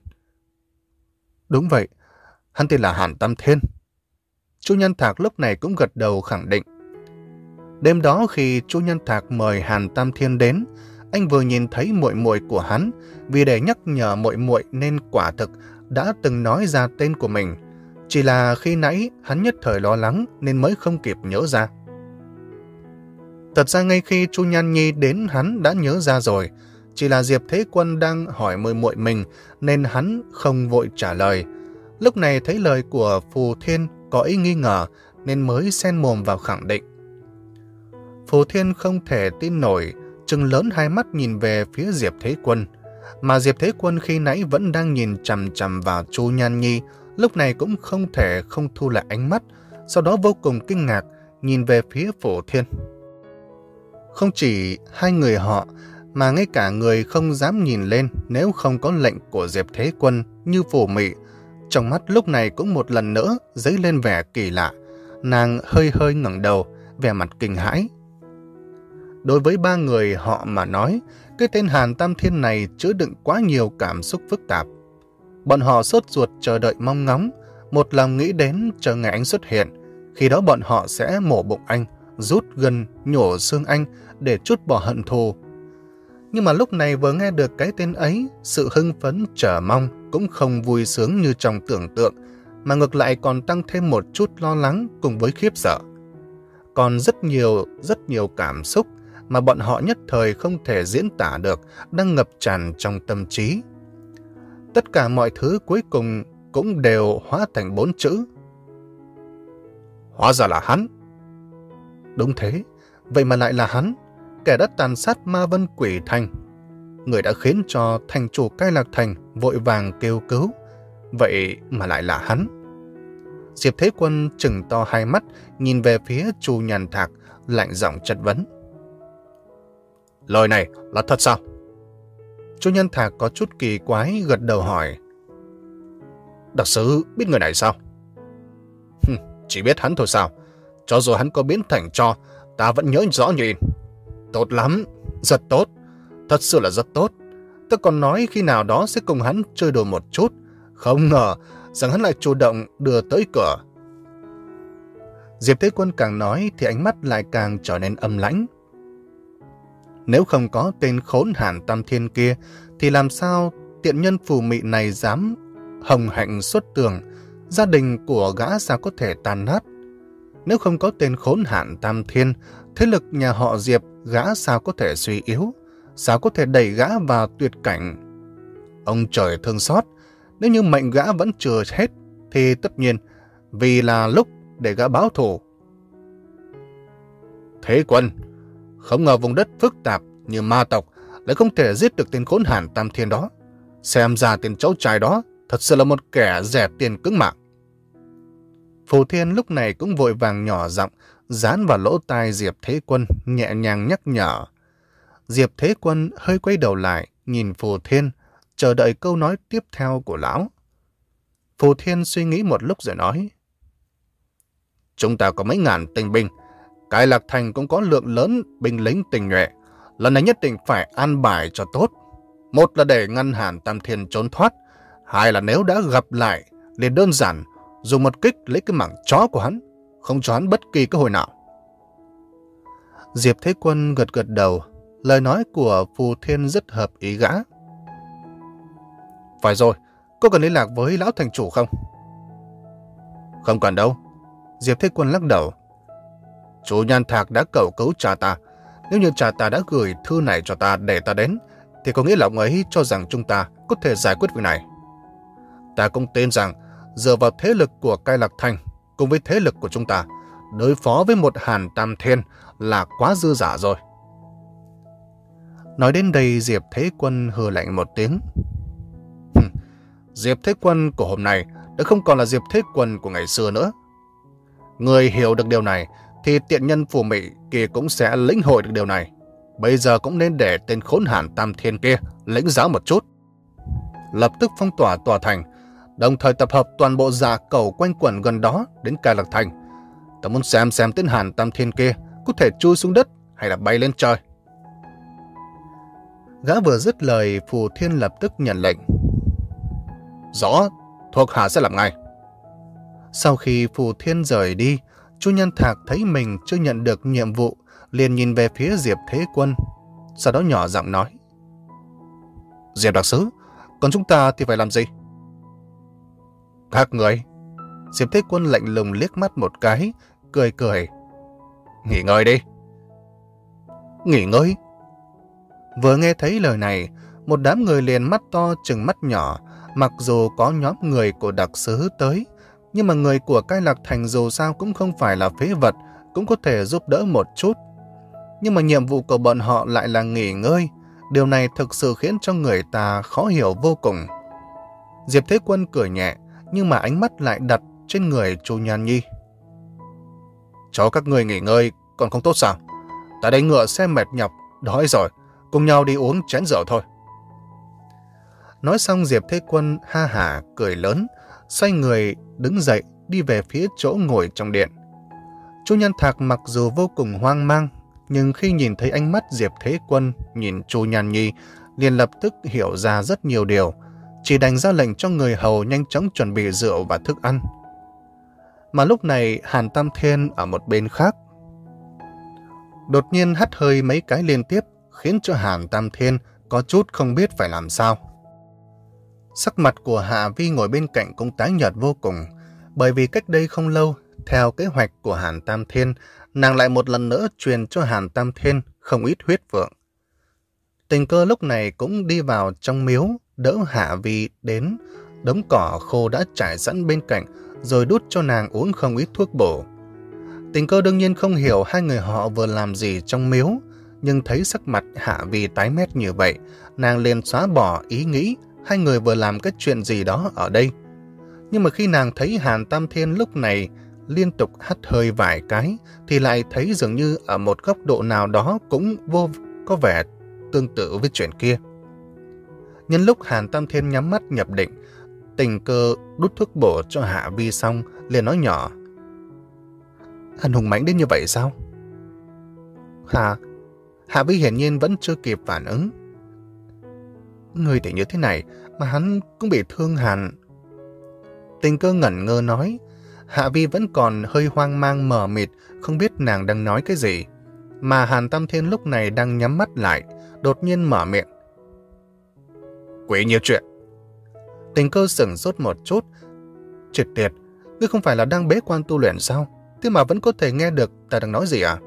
"Đúng vậy, hắn tên là Hàn Tam Thiên." Chu Nhân Thạc lúc này cũng gật đầu khẳng định. Đêm đó khi Chu Nhân Thạc mời Hàn Tam Thiên đến, anh vừa nhìn thấy muội muội của hắn, vì để nhắc nhở muội muội nên quả thực đã từng nói ra tên của mình. Chỉ là khi nãy hắn nhất thời lo lắng nên mới không kịp nhớ ra. Thật ra ngay khi Chu Nhan Nhi đến hắn đã nhớ ra rồi. Chỉ là Diệp Thế Quân đang hỏi muội muội mình nên hắn không vội trả lời. Lúc này thấy lời của Phù Thiên có ý nghi ngờ nên mới xen mồm vào khẳng định. Phù Thiên không thể tin nổi, trừng lớn hai mắt nhìn về phía Diệp Thế Quân. Mà Diệp Thế Quân khi nãy vẫn đang nhìn chằm chằm vào Chu Nhan Nhi, lúc này cũng không thể không thu lại ánh mắt, sau đó vô cùng kinh ngạc nhìn về phía Phù Thiên. Không chỉ hai người họ, mà ngay cả người không dám nhìn lên nếu không có lệnh của Diệp Thế Quân như Phù Mị, trong mắt lúc này cũng một lần nữa dấy lên vẻ kỳ lạ. Nàng hơi hơi ngẩng đầu, vẻ mặt kinh hãi. Đối với ba người họ mà nói, cái tên Hàn Tam Thiên này chứa đựng quá nhiều cảm xúc phức tạp. Bọn họ sốt ruột chờ đợi mong ngóng, một lòng nghĩ đến chờ ngày anh xuất hiện. Khi đó bọn họ sẽ mổ bụng anh, rút gân, nhổ xương anh để trút bỏ hận thù. Nhưng mà lúc này vừa nghe được cái tên ấy, sự hưng phấn chờ mong cũng không vui sướng như trong tưởng tượng, mà ngược lại còn tăng thêm một chút lo lắng cùng với khiếp sợ. Còn rất nhiều, rất nhiều cảm xúc mà bọn họ nhất thời không thể diễn tả được đang ngập tràn trong tâm trí. Tất cả mọi thứ cuối cùng cũng đều hóa thành bốn chữ. Hóa ra là hắn. Đúng thế, vậy mà lại là hắn, kẻ đã tàn sát Ma Vân Quỷ Thành. Người đã khiến cho thành chủ Cai Lạc Thành vội vàng kêu cứu. Vậy mà lại là hắn. Diệp Thế Quân trừng to hai mắt, nhìn về phía Chu Nhan Thạc, lạnh giọng chất vấn. Lời này là thật sao? Chu Nhan Thạc có chút kỳ quái gật đầu hỏi. Đặc sứ biết người này sao? Hừm, chỉ biết hắn thôi sao? Cho dù hắn có biến thành tro, ta vẫn nhớ rõ như in. Tốt lắm, rất tốt, thật sự là rất tốt. Ta còn nói khi nào đó sẽ cùng hắn chơi đùa một chút, không ngờ rằng hắn lại chủ động đưa tới cửa. Diệp Thế Quân càng nói thì ánh mắt lại càng trở nên âm lãnh. Nếu không có tên khốn Hàn Tam Thiên kia, thì làm sao tiện nhân Phù Mị này dám hồng hạnh xuất tường, gia đình của gã sao có thể tan nát. Nếu không có tên khốn Hàn Tam Thiên, thế lực nhà họ Diệp gã sao có thể suy yếu, sao có thể đẩy gã vào tuyệt cảnh. Ông trời thương xót, nếu như mệnh gã vẫn chưa hết, thì tất nhiên vì là lúc để gã báo thù. Thế Quân, không ngờ vùng đất phức tạp như ma tộc lại không thể giết được tên khốn Hàn Tam Thiên đó. Xem ra tên cháu trai đó thật sự là một kẻ rẻ tiền cứng mạng. Phù Thiên lúc này cũng vội vàng nhỏ giọng dán vào lỗ tai Diệp Thế Quân, nhẹ nhàng nhắc nhở. Diệp Thế Quân hơi quay đầu lại, nhìn Phù Thiên, chờ đợi câu nói tiếp theo của lão. Phù Thiên suy nghĩ một lúc rồi nói. Chúng ta có mấy ngàn tinh binh, Cai Lạc Thành cũng có lượng lớn binh lính tinh nhuệ. Lần này nhất định phải an bài cho tốt. Một là để ngăn Hàn Tam Thiên trốn thoát, hai là nếu đã gặp lại, liền đơn giản dùng một kích lấy cái mảng chó của hắn, không cho hắn bất kỳ cơ hội nào. Diệp Thế Quân gật gật đầu, lời nói của Phù Thiên rất hợp ý gã. Phải rồi, có cần liên lạc với lão thành chủ không? Không cần đâu. Diệp Thế Quân lắc đầu. Chu Nhan Thạc đã cầu cứu cha ta. Nếu như cha ta đã gửi thư này cho ta để ta đến, thì có nghĩa là ông ấy cho rằng chúng ta có thể giải quyết việc này. Ta cũng tin rằng dựa vào thế lực của Cai Lạc Thành cùng với thế lực của chúng ta, đối phó với một Hàn Tam Thiên là quá dư dả rồi. Nói đến đây, Diệp Thế Quân hừ lạnh một tiếng. Diệp Thế Quân của hôm nay đã không còn là Diệp Thế Quân của ngày xưa nữa. Người hiểu được điều này thì tiện nhân Phù Mị kia cũng sẽ lĩnh hội được điều này. Bây giờ cũng nên để tên khốn Hàn Tam Thiên kia lĩnh giáo một chút. Lập tức phong tỏa tòa thành, đồng thời tập hợp toàn bộ dạ cầu quanh quẩn gần đó đến Cai Lạc Thành. Ta muốn xem xem tên Hàn Tam Thiên kia có thể chui xuống đất hay là bay lên trời. Gã vừa dứt lời, Phù Thiên lập tức nhận lệnh. Rõ, thuộc hạ sẽ làm ngay. Sau khi Phù Thiên rời đi, Chu Nhan Thạc thấy mình chưa nhận được nhiệm vụ, liền nhìn về phía Diệp Thế Quân, sau đó nhỏ giọng nói. Diệp đặc sứ, còn chúng ta thì phải làm gì? Các người. Diệp Thế Quân lạnh lùng liếc mắt một cái, cười cười. Nghỉ ngơi đi. Nghỉ ngơi? Vừa nghe thấy lời này, một đám người liền mắt to trừng mắt nhỏ. Mặc dù có nhóm người của đặc sứ tới, nhưng mà người của Cai Lạc Thành dù sao cũng không phải là phế vật, cũng có thể giúp đỡ một chút. Nhưng mà nhiệm vụ của bọn họ lại là nghỉ ngơi. Điều này thực sự khiến cho người ta khó hiểu vô cùng. Diệp Thế Quân cười nhẹ, nhưng mà ánh mắt lại đặt trên người Chu Nhan Nhi. Cho các người nghỉ ngơi còn không tốt sao? Ta đây ngựa xe mệt nhọc, đói rồi, cùng nhau đi uống chén rượu thôi. Nói xong Diệp Thế Quân ha hả cười lớn, xoay người đứng dậy đi về phía chỗ ngồi trong điện. Chu Nhân Thạc mặc dù vô cùng hoang mang, nhưng khi nhìn thấy ánh mắt Diệp Thế Quân nhìn Chu Nhan Nhi, liền lập tức hiểu ra rất nhiều điều, chỉ đành ra lệnh cho người hầu nhanh chóng chuẩn bị rượu và thức ăn. Mà lúc này Hàn Tam Thiên ở một bên khác đột nhiên hắt hơi mấy cái liên tiếp, khiến cho Hàn Tam Thiên có chút không biết phải làm sao. Sắc mặt của Hạ Vi ngồi bên cạnh cũng tái nhợt vô cùng, bởi vì cách đây không lâu, theo kế hoạch của Hàn Tam Thiên, nàng lại một lần nữa truyền cho Hàn Tam Thiên không ít huyết vượng. Tình Cơ lúc này cũng đi vào trong miếu, đỡ Hạ Vi đến đống cỏ khô đã trải sẵn bên cạnh, rồi đút cho nàng uống không ít thuốc bổ. Tình Cơ đương nhiên không hiểu hai người họ vừa làm gì trong miếu, nhưng thấy sắc mặt Hạ Vi tái mét như vậy, nàng liền xóa bỏ ý nghĩ hai người vừa làm cái chuyện gì đó ở đây. Nhưng mà khi nàng thấy Hàn Tam Thiên lúc này liên tục hắt hơi vài cái, thì lại thấy dường như ở một góc độ nào đó cũng vô có vẻ tương tự với chuyện kia. Nhân lúc Hàn Tam Thiên nhắm mắt nhập định, Tình Cơ đút thuốc bổ cho Hạ Vi xong, liền nói nhỏ. Hắn hùng mãnh đến như vậy sao? Hả? Hạ Vi hiển nhiên vẫn chưa kịp phản ứng. Người thì như thế này, mà hắn cũng bị thương hẳn. Tình Cơ ngẩn ngơ nói. Hạ Vi vẫn còn hơi hoang mang mờ mịt, không biết nàng đang nói cái gì. Mà Hàn Tam Thiên lúc này đang nhắm mắt lại, đột nhiên mở miệng. Quỷ nhiều chuyện. Tình Cơ sửng sốt một chút. Triệt tiệt, ngươi không phải là đang bế quan tu luyện sao? Thế mà vẫn có thể nghe được ta đang nói gì à?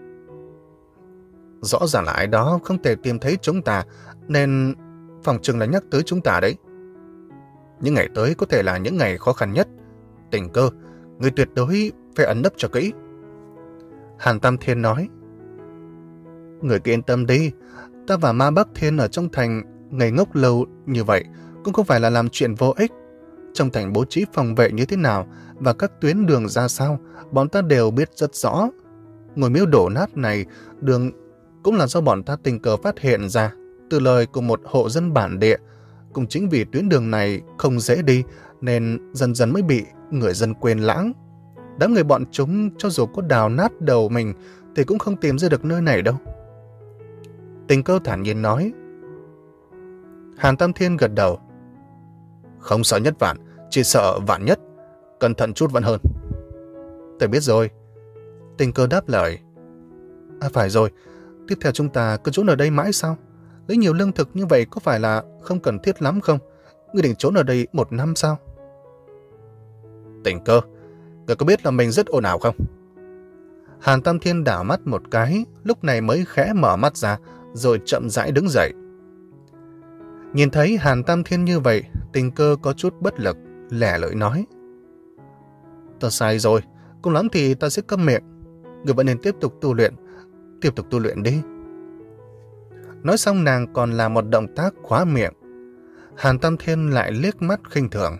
Rõ ràng là ai đó không thể tìm thấy chúng ta, nên phòng chừng là nhắc tới chúng ta đấy. Những ngày tới có thể là những ngày khó khăn nhất. Tình Cơ, ngươi tuyệt đối phải ẩn nấp cho kỹ. Hàn Tam Thiên nói. Người cứ yên tâm đi, ta và Ma Bắc Thiên ở trong thành ngây ngốc lâu như vậy cũng không phải là làm chuyện vô ích. Trong thành bố trí phòng vệ như thế nào và các tuyến đường ra sao, bọn ta đều biết rất rõ. Ngôi miếu đổ nát này, đường cũng là do bọn ta tình cờ phát hiện ra từ lời của một hộ dân bản địa. Cũng chính vì tuyến đường này không dễ đi, nên dần dần mới bị người dân quên lãng. Đám người bọn chúng cho dù có đào nát đầu mình thì cũng không tìm ra được nơi này đâu. Tình Cơ thản nhiên nói. Hàn Tam Thiên gật đầu. Không sợ nhất vạn, chỉ sợ vạn nhất. Cẩn thận chút vẫn hơn. Tôi biết rồi. Tình Cơ đáp lời. À phải rồi, tiếp theo chúng ta cứ trốn ở đây mãi sao? Lấy nhiều lương thực như vậy có phải là không cần thiết lắm không? Ngươi định trốn ở đây một năm sao? Tình Cơ, ngươi có biết là mình rất ồn ào không? Hàn Tam Thiên đảo mắt một cái, lúc này mới khẽ mở mắt ra, rồi chậm rãi đứng dậy. Nhìn thấy Hàn Tam Thiên như vậy, Tình Cơ có chút bất lực, lẻ lưỡi nói. Ta sai rồi, cùng lắm thì ta sẽ câm miệng. Ngươi vẫn nên tiếp tục tu luyện, tiếp tục tu luyện đi. Nói xong nàng còn làm một động tác khóa miệng. Hàn Tam Thiên lại liếc mắt khinh thường.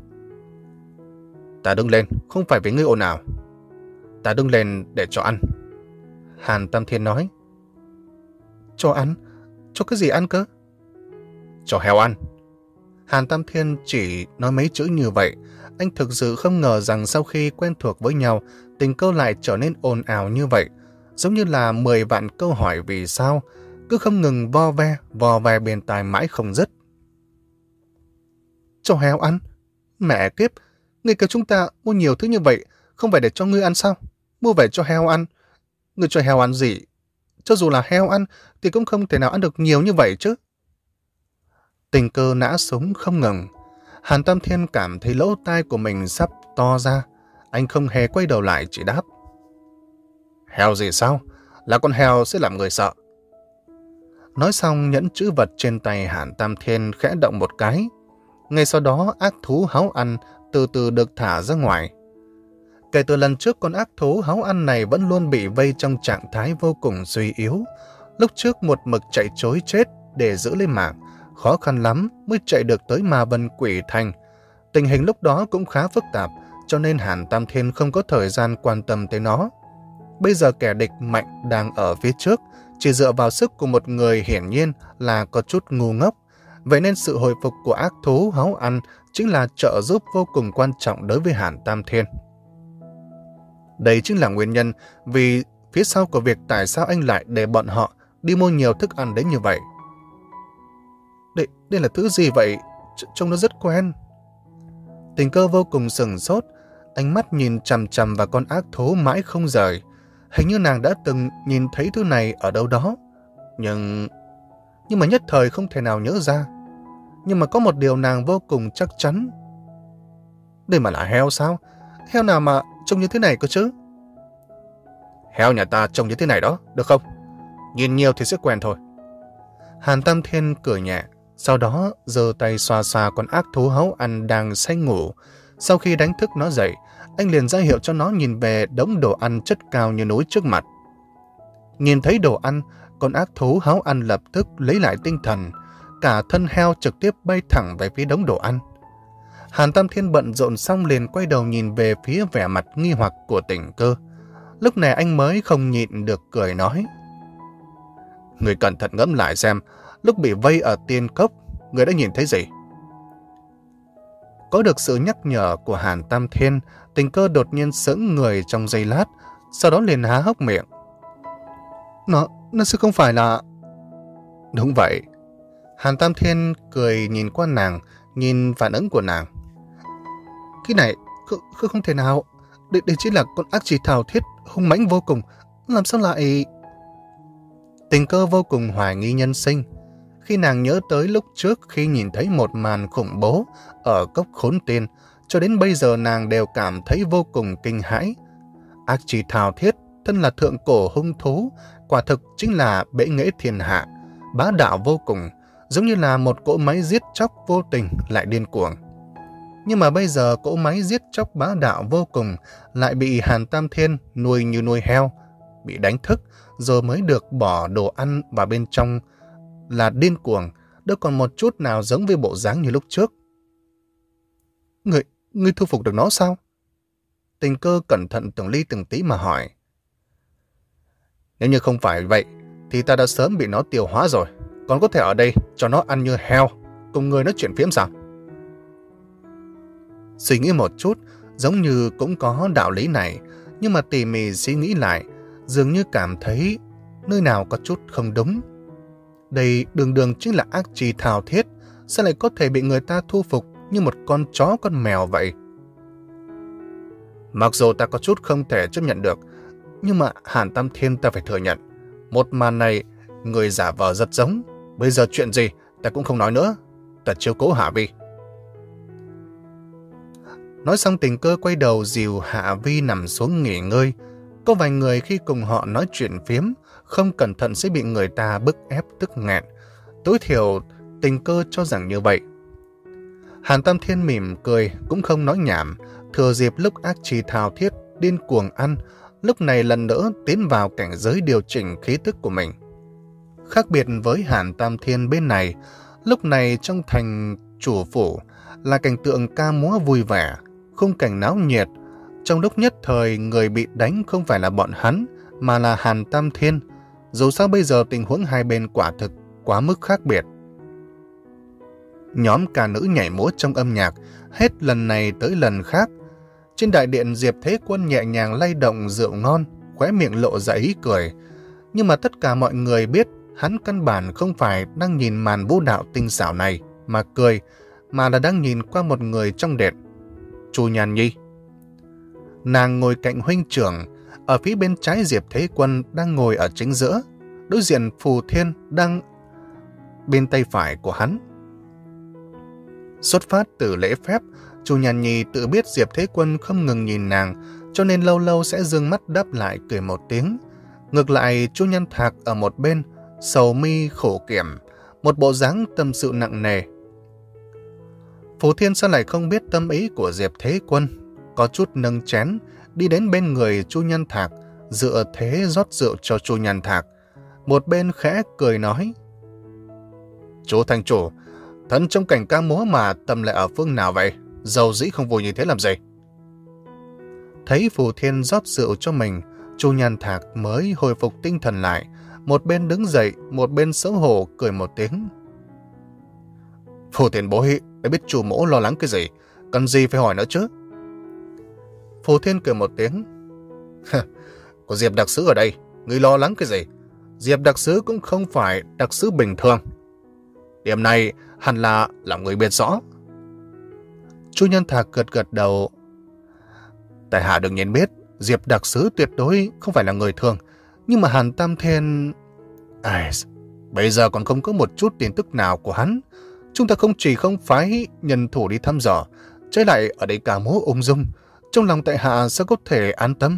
Ta đứng lên, không phải vì ngươi ồn ào. Ta đứng lên để cho ăn. Hàn Tam Thiên nói. Cho ăn? Cho cái gì ăn cơ? Cho heo ăn. Hàn Tam Thiên chỉ nói mấy chữ như vậy. Anh thực sự không ngờ rằng sau khi quen thuộc với nhau, Tình Cơ lại trở nên ồn ào như vậy. Giống như là mười vạn câu hỏi vì sao, cứ không ngừng vo ve, vo ve bên tai mãi không dứt. Cho heo ăn? Mẹ kiếp, ngươi kêu chúng ta mua nhiều thứ như vậy, không phải để cho ngươi ăn sao? Mua về cho heo ăn. Ngươi cho heo ăn gì? Cho dù là heo ăn, thì cũng không thể nào ăn được nhiều như vậy chứ. Tình Cơ nã súng không ngừng. Hàn Tam Thiên cảm thấy lỗ tai của mình sắp to ra. Anh không hề quay đầu lại, chỉ đáp: Heo gì sao? Là con heo sẽ làm người sợ. Nói xong, nhẫn chữ vật trên tay Hàn Tam Thiên khẽ động một cái. Ngay sau đó, ác thú háo ăn từ từ được thả ra ngoài. Kể từ lần trước, con ác thú háo ăn này vẫn luôn bị vây trong trạng thái vô cùng suy yếu. Lúc trước một mực chạy trối chết để giữ lấy mạng, khó khăn lắm mới chạy được tới Ma Vân Quỷ Thành. Tình hình lúc đó cũng khá phức tạp, cho nên Hàn Tam Thiên không có thời gian quan tâm tới nó. Bây giờ kẻ địch mạnh đang ở phía trước, chỉ dựa vào sức của một người hiển nhiên là có chút ngu ngốc. Vậy nên sự hồi phục của ác thú háo ăn chính là trợ giúp vô cùng quan trọng đối với Hàn Tam Thiên. Đây chính là nguyên nhân vì phía sau của việc tại sao anh lại để bọn họ đi mua nhiều thức ăn đến như vậy. Đây, đây là thứ gì vậy? Ch trông nó rất quen. Tình Cơ vô cùng sửng sốt, ánh mắt nhìn chằm chằm vào con ác thú mãi không rời. Hình như nàng đã từng nhìn thấy thứ này ở đâu đó. Nhưng... Nhưng mà nhất thời không thể nào nhớ ra. Nhưng mà có một điều nàng vô cùng chắc chắn. Đây mà là heo sao? Heo nào mà trông như thế này cơ chứ? Heo nhà ta trông như thế này đó, được không? Nhìn nhiều thì sẽ quen thôi. Hàn Tam Thiên cười nhẹ, sau đó giơ tay xoa xoa con ác thú háo ăn đang say ngủ. Sau khi đánh thức nó dậy, anh liền ra hiệu cho nó nhìn về đống đồ ăn chất cao như núi trước mặt. Nhìn thấy đồ ăn, con ác thú háo ăn lập tức lấy lại tinh thần, cả thân heo trực tiếp bay thẳng về phía đống đồ ăn. Hàn Tam Thiên bận rộn xong liền quay đầu nhìn về phía vẻ mặt nghi hoặc của Tình Cơ. Lúc này anh mới không nhịn được cười nói: Người cẩn thận ngẫm lại xem, lúc bị vây ở tiên cốc, người đã nhìn thấy gì? Có được sự nhắc nhở của Hàn Tam Thiên, Tình Cơ đột nhiên sững người trong giây lát, sau đó liền há hốc miệng. Nó, nó sẽ không phải là... Đúng vậy. Hàn Tam Thiên cười nhìn qua nàng, nhìn phản ứng của nàng. Cái này, không, không thể nào. Đây, đây chỉ là con ác chỉ thảo thiết, hung mãnh vô cùng. Làm sao lại... Tình Cơ vô cùng hoài nghi nhân sinh. Khi nàng nhớ tới lúc trước khi nhìn thấy một màn khủng bố ở cốc Khốn Tiên, cho đến bây giờ nàng đều cảm thấy vô cùng kinh hãi. Ác chỉ thảo thiết, thân là thượng cổ hung thú, quả thực chính là bệ nghệ thiên hạ, bá đạo vô cùng, giống như là một cỗ máy giết chóc vô tình lại điên cuồng. Nhưng mà bây giờ cỗ máy giết chóc bá đạo vô cùng lại bị Hàn Tam Thiên nuôi như nuôi heo, bị đánh thức rồi mới được bỏ đồ ăn vào bên trong là điên cuồng, đâu còn một chút nào giống với bộ dáng như lúc trước. Người, người thu phục được nó sao? Tình Cơ cẩn thận từng ly từng tí mà hỏi. Nếu như không phải vậy, thì ta đã sớm bị nó tiêu hóa rồi, còn có thể ở đây cho nó ăn như heo, cùng người nói chuyện phiếm sao? Suy nghĩ một chút, giống như cũng có đạo lý này, nhưng mà tỉ mỉ suy nghĩ lại, dường như cảm thấy nơi nào có chút không đúng. Đây đường đường chính là ác trì thảo thiết, sao lại có thể bị người ta thu phục như một con chó con mèo vậy? Mặc dù ta có chút không thể chấp nhận được, nhưng mà Hàn Tam Thiên ta phải thừa nhận, một màn này người giả vờ rất giống. Bây giờ chuyện gì ta cũng không nói nữa, ta chiếu cố Hạ Vi. Nói xong Tình Cơ quay đầu dìu Hạ Vi nằm xuống nghỉ ngơi. Có vài người khi cùng họ nói chuyện phiếm, không cẩn thận sẽ bị người ta bức ép tức nghẹn. Tối thiểu Tình Cơ cho rằng như vậy. Hàn Tam Thiên mỉm cười, cũng không nói nhảm, thừa dịp lúc ác trì thao thiết điên cuồng ăn, lúc này lần nữa tiến vào cảnh giới điều chỉnh khí tức của mình. Khác biệt với Hàn Tam Thiên bên này, lúc này trong thành chủ phủ là cảnh tượng ca múa vui vẻ, khung cảnh náo nhiệt. Trong lúc nhất thời người bị đánh không phải là bọn hắn, mà là Hàn Tam Thiên. Dù sao bây giờ tình huống hai bên quả thực quá mức khác biệt. Nhóm ca nữ nhảy múa trong âm nhạc, hết lần này tới lần khác. Trên đại điện Diệp Thế Quân nhẹ nhàng lay động rượu ngon, khóe miệng lộ ra ý cười. Nhưng mà tất cả mọi người biết hắn căn bản không phải đang nhìn màn vũ đạo tinh xảo này mà cười, mà là đang nhìn qua một người trong điện. Chu Nhàn Nhi. Nàng ngồi cạnh huynh trưởng, ở phía bên trái Diệp Thế Quân đang ngồi ở chính giữa, đối diện Phù Thiên đang bên tay phải của hắn. Xuất phát từ lễ phép, Chu Nhan Nhi tự biết Diệp Thế Quân không ngừng nhìn nàng, cho nên lâu lâu sẽ dương mắt đáp lại cười một tiếng. Ngược lại, Chu Nhân Thạc ở một bên, sầu mi khổ kiểm, một bộ dáng tâm sự nặng nề. Phù Thiên sao lại không biết tâm ý của Diệp Thế Quân, có chút nâng chén, đi đến bên người Chu Nhân Thạc, dựa thế rót rượu cho Chu Nhân Thạc. Một bên khẽ cười nói: Chú thành chủ, thân trong cảnh ca múa mà tâm lại ở phương nào vậy? Dầu dĩ không vui như thế làm gì? Thấy Phù Thiên rót rượu cho mình, Chu Nhân Thạc mới hồi phục tinh thần lại, một bên đứng dậy, một bên xấu hổ cười một tiếng. Phù Tiền bối, đã biết chủ mỗ lo lắng cái gì, cần gì phải hỏi nữa chứ? Phù Thiên cười một tiếng. Có Diệp đặc sứ ở đây, người lo lắng cái gì? Diệp đặc sứ cũng không phải đặc sứ bình thường. Điểm này hẳn là làm người biết rõ. Chu Nhân Thạc gật gật đầu. Tại hạ đương nhiên biết, Diệp đặc sứ tuyệt đối không phải là người thường, nhưng mà Hàn Tam Thiên... À, bây giờ còn không có một chút tin tức nào của hắn. Chúng ta không chỉ không phái nhân thủ đi thăm dò, trái lại ở đây cả múa ung dung, trong lòng tại hạ sẽ có thể an tâm.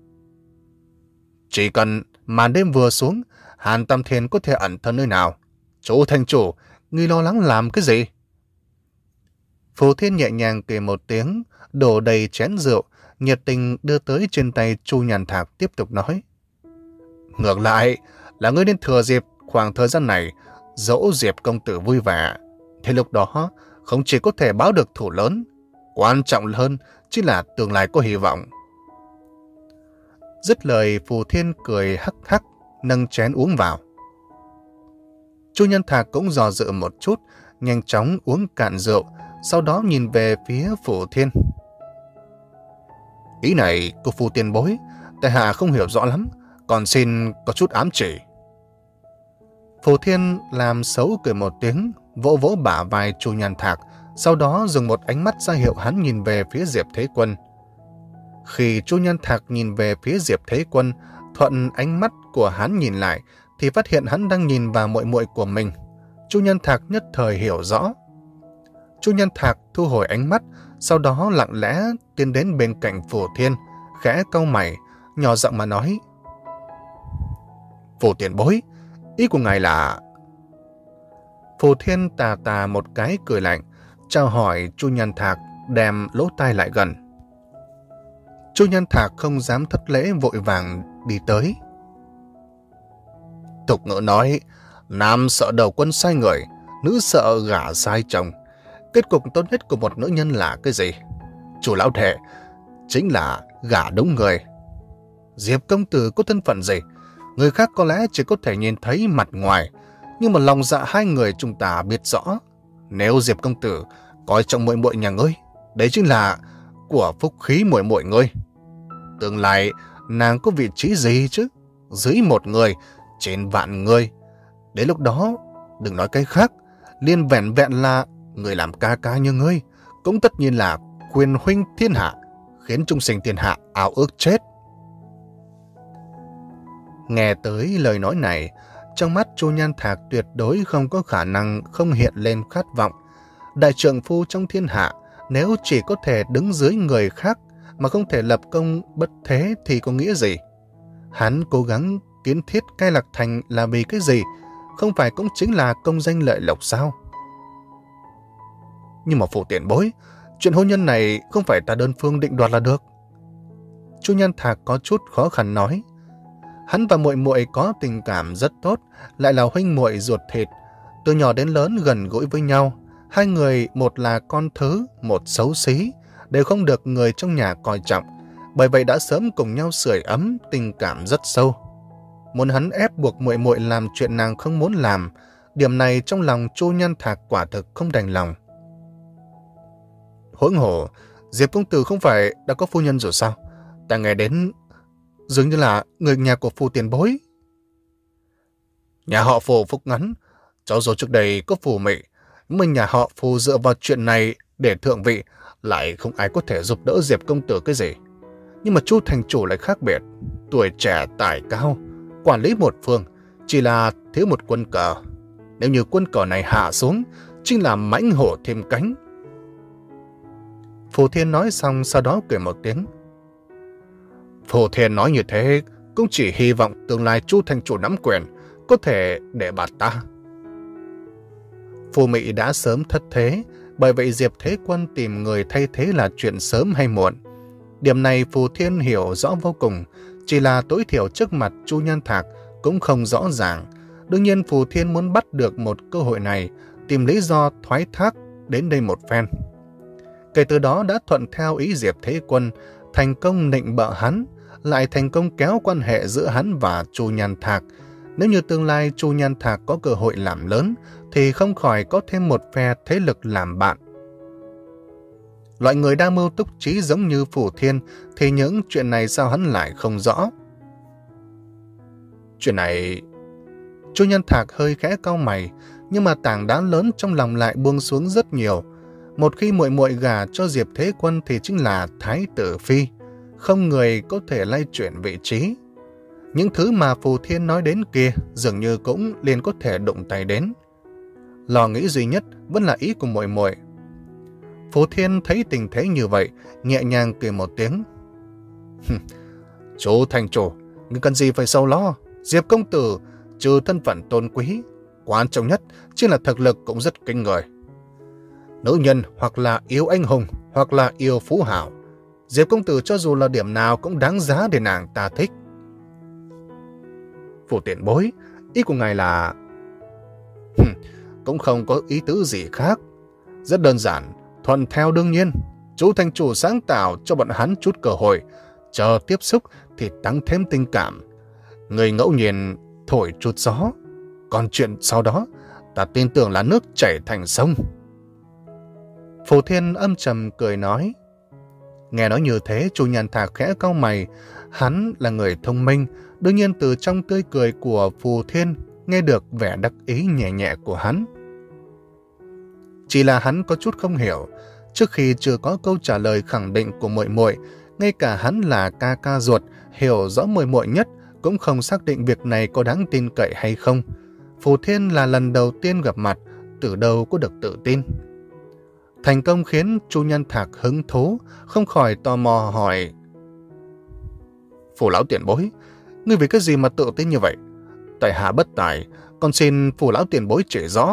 Chỉ cần màn đêm vừa xuống, Hàn Tam Thiên có thể ẩn thân nơi nào. Chú thành chủ, ngươi lo lắng làm cái gì? Phù Thiên nhẹ nhàng cười một tiếng, đổ đầy chén rượu, nhiệt tình đưa tới trên tay Chu Nhàn Thạc, tiếp tục nói. Ngược lại, là ngươi nên thừa dịp khoảng thời gian này, dỗ Diệp công tử vui vẻ. Thế lúc đó, không chỉ có thể báo được thủ lớn, quan trọng hơn chính là tương lai có hy vọng. Dứt lời, Phù Thiên cười hắc hắc, nâng chén uống vào. Chu Nhân Thạc cũng dò dự một chút, nhanh chóng uống cạn rượu, sau đó nhìn về phía Phù Thiên. Ý này của Phù tiền bối, tại hạ không hiểu rõ lắm, còn xin có chút ám chỉ. Phù Thiên làm xấu cười một tiếng, vỗ vỗ bả vai Chu Nhân Thạc, sau đó dùng một ánh mắt ra hiệu hắn nhìn về phía Diệp Thế Quân. Khi Chu Nhân Thạc nhìn về phía Diệp Thế Quân, thuận ánh mắt của hắn nhìn lại, thì phát hiện hắn đang nhìn vào muội muội của mình. Chu Nhân Thạc nhất thời hiểu rõ. Chu Nhân Thạc thu hồi ánh mắt, sau đó lặng lẽ tiến đến bên cạnh Phù Thiên, khẽ cau mày, nhỏ giọng mà nói. Phù tiền bối, ý của ngài là... Phù Thiên tà tà một cái cười lạnh, chào hỏi Chu Nhân Thạc, đem lỗ tai lại gần. Chu Nhân Thạc không dám thất lễ, vội vàng đi tới. Tục ngữ nói, nam sợ đầu quân sai người, nữ sợ gả sai chồng. Kết cục tốt nhất của một nữ nhân là cái gì? Chủ lão thệ, chính là gả đúng người. Diệp công tử có thân phận gì? Người khác có lẽ chỉ có thể nhìn thấy mặt ngoài, nhưng mà lòng dạ hai người chúng ta biết rõ. Nếu Diệp công tử coi trọng muội muội nhà ngươi, đấy chính là của phúc khí muội muội ngươi. Tương lai nàng có vị trí gì chứ? Dưới một người, trên vạn người. Đến lúc đó, đừng nói cái khác, liên vẹn vẹn là người làm ca ca như ngươi, cũng tất nhiên là quyền huynh thiên hạ, khiến trung sinh thiên hạ ao ước chết. Nghe tới lời nói này, trong mắt Chu Nhân Thạc tuyệt đối không có khả năng không hiện lên khát vọng. Đại trượng phu trong thiên hạ, nếu chỉ có thể đứng dưới người khác mà không thể lập công bất thế thì có nghĩa gì? Hắn cố gắng kiến thiết Cai Lạc Thành là vì cái gì? Không phải cũng chính là công danh lợi lộc sao? Nhưng mà Phù tiền bối, chuyện hôn nhân này không phải ta đơn phương định đoạt là được. Chu Nhân Thạc có chút khó khăn nói. Hắn và muội muội có tình cảm rất tốt, lại là huynh muội ruột thịt, từ nhỏ đến lớn gần gũi với nhau. Hai người, một là con thứ, một xấu xí, đều không được người trong nhà coi trọng, bởi vậy đã sớm cùng nhau sưởi ấm, tình cảm rất sâu. Muốn hắn ép buộc muội muội làm chuyện nàng không muốn làm, điểm này trong lòng Chu Nhân Thạc quả thực không đành lòng. Huống hồ, Diệp công tử không phải đã có phu nhân rồi sao? Ta nghe đến dường như là người nhà của Phù tiền bối. Nhà họ Phù phúc ngắn, cho dù trước đây có Phù Mị, nhưng nhà họ Phù dựa vào chuyện này để thượng vị, lại không ai có thể giúp đỡ Diệp công tử cái gì. Nhưng mà Chu thành chủ lại khác biệt, tuổi trẻ tài cao, quản lý một phương, chỉ là thiếu một quân cờ. Nếu như quân cờ này hạ xuống, chính là mãnh hổ thêm cánh, Phù Thiên nói xong sau đó cười một tiếng. Phù Thiên nói như thế cũng chỉ hy vọng tương lai Chu thành chủ nắm quyền có thể để bạt ta. Phù Mị đã sớm thất thế, bởi vậy Diệp Thế Quân tìm người thay thế là chuyện sớm hay muộn. Điểm này Phù Thiên hiểu rõ vô cùng, chỉ là tối thiểu trước mặt Chu Nhân Thạc cũng không rõ ràng. Đương nhiên Phù Thiên muốn bắt được một cơ hội này, tìm lý do thoái thác đến đây một phen. Kể từ đó đã thuận theo ý Diệp Thế Quân, thành công nịnh bợ hắn, lại thành công kéo quan hệ giữa hắn và Chu Nhân Thạc. Nếu như tương lai Chu Nhân Thạc có cơ hội làm lớn, thì không khỏi có thêm một phe thế lực làm bạn. Loại người đa mưu túc trí giống như Phù Thiên, thì những chuyện này sao hắn lại không rõ? Chuyện này... Chu Nhân Thạc hơi khẽ cau mày, nhưng mà tảng đá lớn trong lòng lại buông xuống rất nhiều. Một khi muội muội gả cho Diệp Thế Quân thì chính là Thái tử Phi, không người có thể lay chuyển vị trí. Những thứ mà Phù Thiên nói đến kia dường như cũng liền có thể đụng tay đến. Lo nghĩ duy nhất vẫn là ý của muội muội. Phù Thiên thấy tình thế như vậy, nhẹ nhàng cười một tiếng. Chú thành chủ, ngươi cần gì phải sâu lo? Diệp công tử trừ thân phận tôn quý, quan trọng nhất chính là thực lực cũng rất kinh người. Nữ nhân hoặc là yêu anh hùng, hoặc là yêu phú hảo, Diệp công tử cho dù là điểm nào cũng đáng giá để nàng ta thích. Phù tiền bối, ý của ngài là... Cũng không có ý tứ gì khác. Rất đơn giản, thuận theo đương nhiên. Chú thành chủ sáng tạo cho bọn hắn chút cơ hội, chờ tiếp xúc thì tăng thêm tình cảm. Người ngẫu nhiên thổi chút gió, còn chuyện sau đó ta tin tưởng là nước chảy thành sông. Phù Thiên âm trầm cười nói. Nghe nói như thế, Chu Nhân Thạc khẽ cau mày. Hắn là người thông minh, đương nhiên từ trong tươi cười của Phù Thiên nghe được vẻ đắc ý nhẹ nhẹ của hắn. Chỉ là hắn có chút không hiểu, trước khi chưa có câu trả lời khẳng định của muội muội, ngay cả hắn là ca ca ruột, hiểu rõ muội muội nhất, cũng không xác định việc này có đáng tin cậy hay không. Phù Thiên là lần đầu tiên gặp mặt, từ đâu có được tự tin. Thành công khiến Chu Nhân Thạc hứng thú, không khỏi tò mò hỏi. Phù lão tiền bối, ngươi vì cái gì mà tự tin như vậy? Tại hạ bất tài, còn xin Phù lão tiền bối chỉ rõ.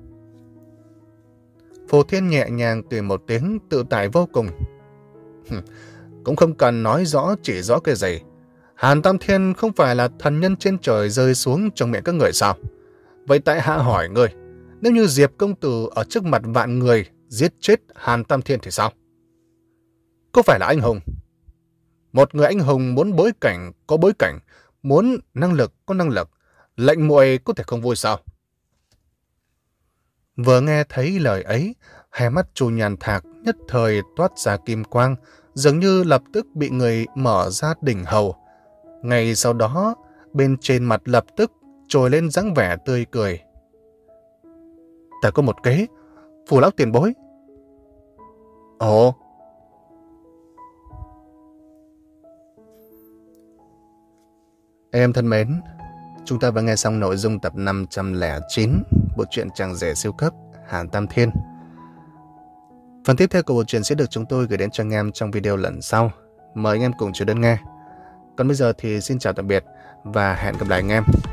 Phù Thiên nhẹ nhàng cười một tiếng, tự tại vô cùng. Cũng không cần nói rõ chỉ rõ cái gì. Hàn Tam Thiên không phải là thần nhân trên trời rơi xuống trong miệng các người sao? Vậy tại hạ hỏi ngươi, nếu như Diệp công tử ở trước mặt vạn người giết chết Hàn Tam Thiên thì sao? Có phải là anh hùng? Một người anh hùng muốn bối cảnh có bối cảnh, muốn năng lực có năng lực, lệnh muội có thể không vui sao? Vừa nghe thấy lời ấy, hai mắt Chu Nhân Thạc nhất thời toát ra kim quang, dường như lập tức bị người mở ra đỉnh hầu. Ngay sau đó, bên trên mặt lập tức trồi lên dáng vẻ tươi cười. Ta có một kế, Phù lão tiền bối. Ồ. Em thân mến, chúng ta vừa nghe xong nội dung tập năm trăm lẻ chín bộ truyện Chàng rể siêu cấp Hàn Tam Thiên. Phần tiếp theo của bộ truyện sẽ được chúng tôi gửi đến cho anh em trong video lần sau. Mời anh em cùng chờ đón nghe. Còn bây giờ thì xin chào tạm biệt và hẹn gặp lại anh em